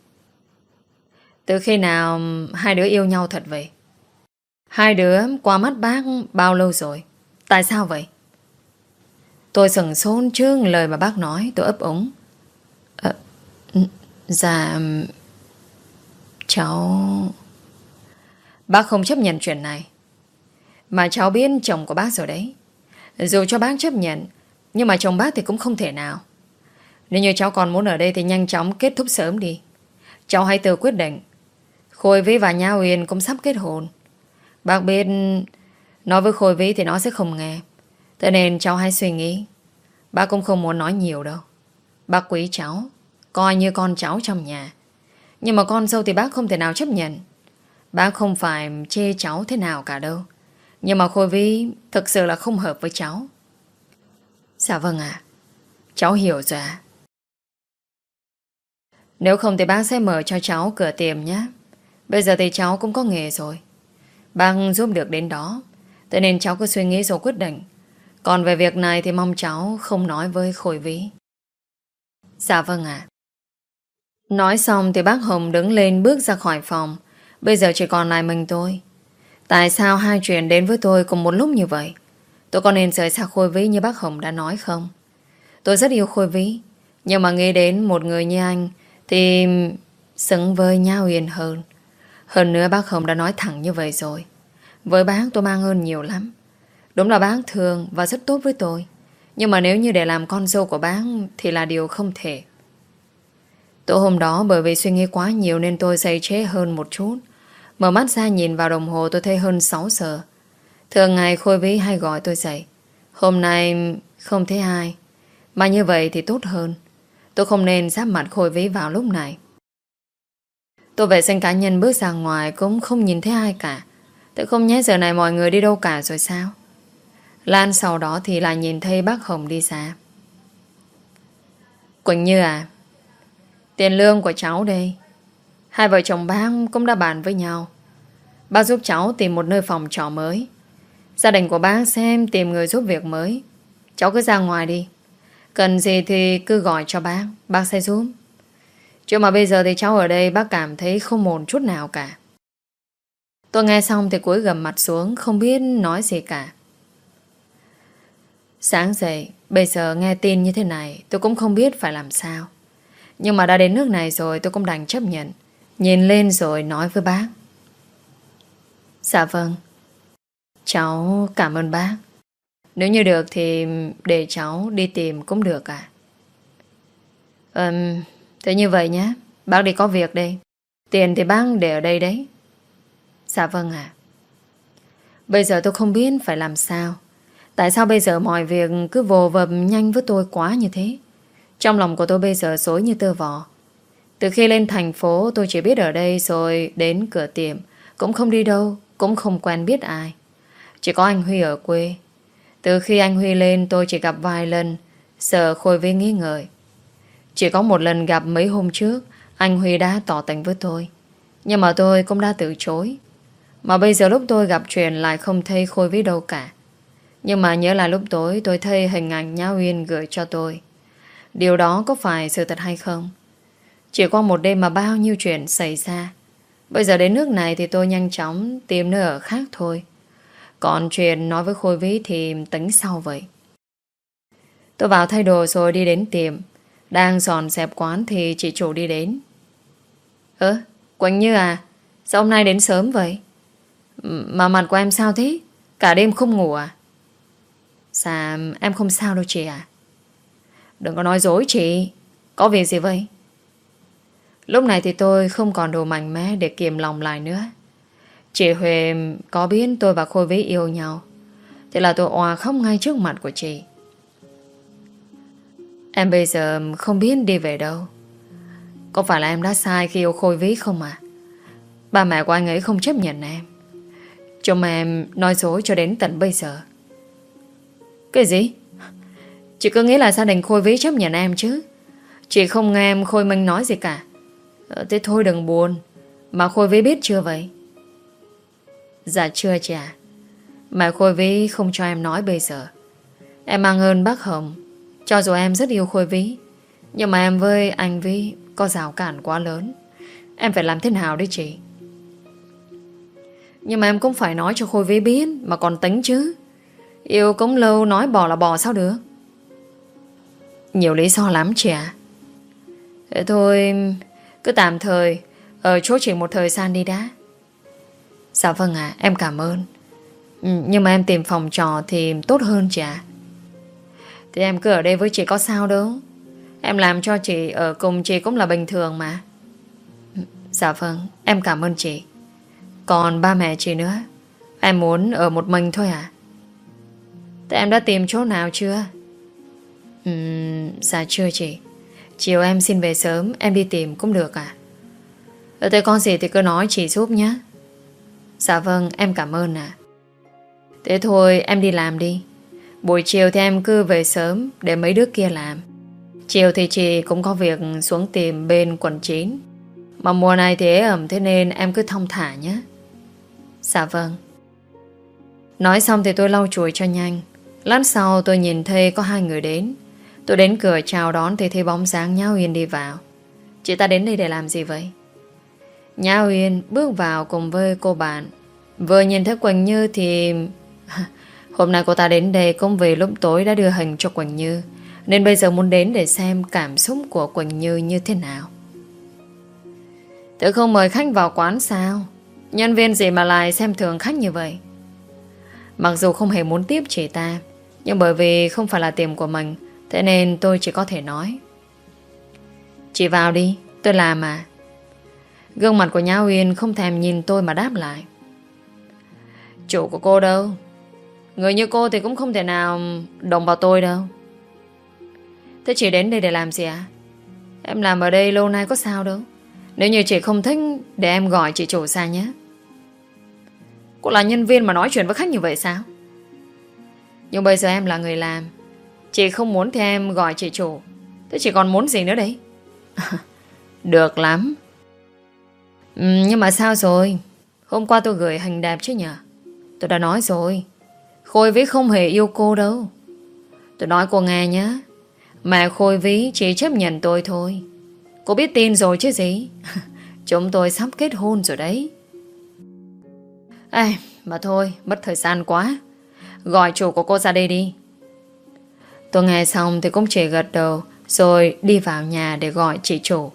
Từ khi nào hai đứa yêu nhau thật vậy? Hai đứa qua mắt bác bao lâu rồi? Tại sao vậy? Tôi sửng sốt trước lời mà bác nói. Tôi ấp úng. Ờ, dạ cháu... Bác không chấp nhận chuyện này. Mà cháu biết chồng của bác rồi đấy. Dù cho bác chấp nhận, nhưng mà chồng bác thì cũng không thể nào. Nếu như cháu còn muốn ở đây thì nhanh chóng kết thúc sớm đi. Cháu hãy tự quyết định. Khôi Vĩ và Nha Uyên cũng sắp kết hôn. Bác biết nói với Khôi Vĩ thì nó sẽ không nghe. Thế nên cháu hãy suy nghĩ. Bác cũng không muốn nói nhiều đâu. Bác quý cháu, coi như con cháu trong nhà. Nhưng mà con dâu thì bác không thể nào chấp nhận. Bác không phải chê cháu thế nào cả đâu. Nhưng mà Khôi Vĩ thực sự là không hợp với cháu. Dạ vâng ạ. Cháu hiểu rồi ạ. Nếu không thì bác sẽ mở cho cháu cửa tiệm nhé. Bây giờ thì cháu cũng có nghề rồi. Bác giúp được đến đó. Thế nên cháu cứ suy nghĩ rồi quyết định. Còn về việc này thì mong cháu không nói với Khôi Vĩ. Dạ vâng ạ. Nói xong thì bác Hồng đứng lên bước ra khỏi phòng. Bây giờ chỉ còn lại mình tôi. Tại sao hai chuyện đến với tôi cùng một lúc như vậy? Tôi có nên rời xa Khôi Vĩ như bác Hồng đã nói không? Tôi rất yêu Khôi Vĩ. Nhưng mà nghĩ đến một người như anh thì xứng với Nha Uyên hơn. Hơn nữa bác Hồng đã nói thẳng như vậy rồi. Với bác tôi mang ơn nhiều lắm. Đúng là bác thương và rất tốt với tôi. Nhưng mà nếu như để làm con dâu của bác thì là điều không thể. Tối hôm đó bởi vì suy nghĩ quá nhiều nên tôi dậy trễ hơn một chút. Mở mắt ra nhìn vào đồng hồ tôi thấy hơn sáu giờ. Thường ngày Khôi Vĩ hay gọi tôi dậy. Hôm nay không thấy ai. Mà như vậy thì tốt hơn. Tôi không nên giáp mặt Khôi Vĩ vào lúc này. Tôi vệ sinh cá nhân bước ra ngoài cũng không nhìn thấy ai cả. Tôi không nhớ giờ này mọi người đi đâu cả rồi sao? Lan sau đó thì lại nhìn thấy bác Hồng đi xa. Quỳnh Như à, tiền lương của cháu đây. Hai vợ chồng bác cũng đã bàn với nhau. Bác giúp cháu tìm một nơi phòng trọ mới. Gia đình của bác xem tìm người giúp việc mới. Cháu cứ ra ngoài đi. Cần gì thì cứ gọi cho bác. Bác sẽ giúp. Chứ mà bây giờ thì cháu ở đây bác cảm thấy không ổn chút nào cả. Tôi nghe xong thì cúi gằm mặt xuống, không biết nói gì cả. Sáng dậy, bây giờ nghe tin như thế này tôi cũng không biết phải làm sao. Nhưng mà đã đến nước này rồi tôi cũng đành chấp nhận. Nhìn lên rồi nói với bác. Dạ vâng. Cháu cảm ơn bác. Nếu như được thì để cháu đi tìm cũng được à? Ừm, thế như vậy nhé. Bác đi có việc đây. Tiền thì bác để ở đây đấy. Dạ vâng ạ. Bây giờ tôi không biết phải làm sao. Tại sao bây giờ mọi việc cứ vồ vập nhanh với tôi quá như thế? Trong lòng của tôi bây giờ rối như tơ vò. Từ khi lên thành phố tôi chỉ biết ở đây rồi đến cửa tiệm. Cũng không đi đâu, cũng không quen biết ai. Chỉ có anh Huy ở quê. Từ khi anh Huy lên tôi chỉ gặp vài lần. Sợ Khôi Vĩ nghi ngờ. Chỉ có một lần gặp mấy hôm trước. Anh Huy đã tỏ tình với tôi. Nhưng mà tôi cũng đã từ chối. Mà bây giờ lúc tôi gặp chuyện lại không thấy Khôi Vĩ đâu cả. Nhưng mà nhớ là lúc tối tôi thấy hình ảnh Nha Uyên gửi cho tôi. Điều đó có phải sự thật hay không? Chỉ qua một đêm mà bao nhiêu chuyện xảy ra. Bây giờ đến nước này thì tôi nhanh chóng tìm nơi ở khác thôi. Còn chuyện nói với Khôi Vĩ thì tính sau vậy. Tôi vào thay đồ rồi đi đến tiệm. Đang dọn dẹp quán thì chị chủ đi đến. Ơ, Quỳnh Như à? Sao hôm nay đến sớm vậy? Mà mặt của em sao thế? Cả đêm không ngủ à? Dạ em không sao đâu chị à. Đừng có nói dối chị. Có việc gì vậy? Lúc này thì tôi không còn đủ mạnh mẽ để kiềm lòng lại nữa. Chị Huệ có biết tôi và Khôi Vĩ yêu nhau, thế là tôi òa khóc ngay trước mặt của chị. Em bây giờ không biết đi về đâu. Có phải là em đã sai khi yêu Khôi Vĩ không à? Ba mẹ của anh ấy không chấp nhận em. Chồng em nói dối cho đến tận bây giờ. Cái gì? Chị cứ nghĩ là gia đình Khôi Vĩ chấp nhận em chứ? Chị không nghe em Khôi Minh nói gì cả. Thế thôi đừng buồn. Mà Khôi Vĩ biết chưa vậy? Dạ chưa chị à. Mà Khôi Vĩ không cho em nói bây giờ. Em mang ơn bác Hồng. Cho dù em rất yêu Khôi Vĩ, nhưng mà em với anh Vĩ có rào cản quá lớn. Em phải làm thế nào đấy chị? Nhưng mà em cũng phải nói cho Khôi Vĩ biết mà còn tính chứ. Yêu cũng lâu, nói bỏ là bỏ sao được? Nhiều lý do lắm chị ạ. Thế thôi cứ tạm thời ở chỗ chị một thời gian đi đã. Dạ vâng ạ, em cảm ơn. ừ, Nhưng mà em tìm phòng trọ thì tốt hơn chị ạ. Thì em cứ ở đây với chị có sao đâu. Em làm cho chị ở cùng chị cũng là bình thường mà. Dạ vâng, em cảm ơn chị. Còn ba mẹ chị nữa, em muốn ở một mình thôi à? Thế em đã tìm chỗ nào chưa? Uhm, dạ chưa chị. Chiều em xin về sớm, em đi tìm cũng được à? Thế con gì thì cứ nói chị giúp nhé. Dạ vâng, em cảm ơn ạ. Thế thôi em đi làm đi. Buổi chiều thì em cứ về sớm để mấy đứa kia làm. Chiều thì chị cũng có việc xuống tìm bên quận chín. Mà mùa này thì ế ẩm, thế nên em cứ thong thả nhé. Dạ vâng. Nói xong thì tôi lau chùi cho nhanh. Lát sau tôi nhìn thấy có hai người đến. Tôi đến cửa chào đón thì thấy bóng dáng Nhã Uyên đi vào. Chị ta đến đây để làm gì vậy? Nhã Uyên bước vào cùng với cô bạn. Vừa nhìn thấy Quỳnh Như thì... Hôm nay cô ta đến đây cũng vì lúc tối đã đưa hình cho Quỳnh Như, nên bây giờ muốn đến để xem cảm xúc của Quỳnh Như như thế nào. Tự không mời khách vào quán sao? Nhân viên gì mà lại xem thường khách như vậy? Mặc dù không hề muốn tiếp chị ta, nhưng bởi vì không phải là tiệm của mình, thế nên tôi chỉ có thể nói. Chị vào đi, tôi làm mà. Gương mặt của Nhã Uyên không thèm nhìn tôi mà đáp lại. Chủ của cô đâu? Người như cô thì cũng không thể nào động vào tôi đâu. Thế chị đến đây để làm gì à? Em làm ở đây lâu nay có sao đâu. Nếu như chị không thích để em gọi chị chủ ra nhé. Cô là nhân viên mà nói chuyện với khách như vậy sao? Nhưng bây giờ em là người làm. Chị không muốn thì em gọi chị chủ. Thế chị còn muốn gì nữa đấy? Được lắm. ừ, Nhưng mà sao rồi? Hôm qua tôi gửi hình đẹp chứ nhờ. Tôi đã nói rồi, Khôi Vĩ không hề yêu cô đâu. Tôi nói cô nghe nhé. Mà Khôi Vĩ chỉ chấp nhận tôi thôi. Cô biết tin rồi chứ gì. Chúng tôi sắp kết hôn rồi đấy. Ê, mà thôi, mất thời gian quá. Gọi chủ của cô ra đây đi. Tôi nghe xong thì cũng chỉ gật đầu, rồi đi vào nhà để gọi chị chủ.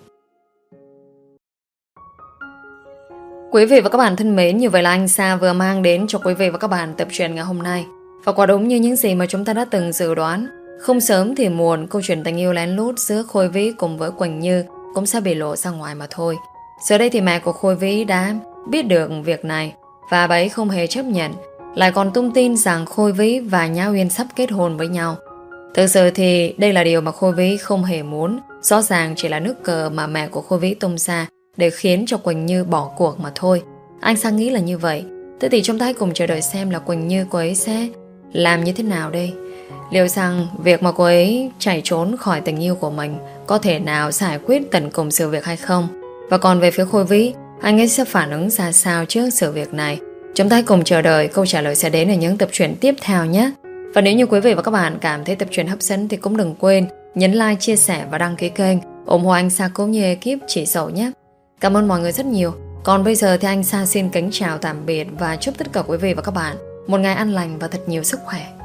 Quý vị và các bạn thân mến, như vậy là anh Sa vừa mang đến cho quý vị và các bạn tập truyện ngày hôm nay. Và quả đúng như những gì mà chúng ta đã từng dự đoán, không sớm thì muộn, câu chuyện tình yêu lén lút giữa Khôi Vĩ cùng với Quỳnh Như cũng sẽ bị lộ ra ngoài mà thôi. Giờ đây thì mẹ của Khôi Vĩ đã biết được việc này, và bà ấy không hề chấp nhận, lại còn tung tin rằng Khôi Vĩ và Nhã Uyên sắp kết hôn với nhau. Thực sự thì đây là điều mà Khôi Vĩ không hề muốn. Rõ ràng chỉ là nước cờ mà mẹ của Khôi Vĩ tung ra để khiến cho Quỳnh Như bỏ cuộc mà thôi. Anh Sang nghĩ là như vậy. Thế thì chúng ta hãy cùng chờ đợi xem là Quỳnh Như cô ấy sẽ làm như thế nào đây. Liệu rằng việc mà cô ấy chạy trốn khỏi tình yêu của mình có thể nào giải quyết tận cùng sự việc hay không? Và còn về phía Khôi Vĩ, anh ấy sẽ phản ứng ra sao trước sự việc này? Chúng ta hãy cùng chờ đợi câu trả lời sẽ đến ở những tập truyện tiếp theo nhé. Và nếu như quý vị và các bạn cảm thấy tập truyện hấp dẫn thì cũng đừng quên nhấn like, chia sẻ và đăng ký kênh ủng hộ anh Sa cũng như ekip Chị Dậu nhé. Cảm ơn mọi người rất nhiều. Còn bây giờ thì anh Sa xin kính chào tạm biệt và chúc tất cả quý vị và các bạn một ngày an lành và thật nhiều sức khỏe.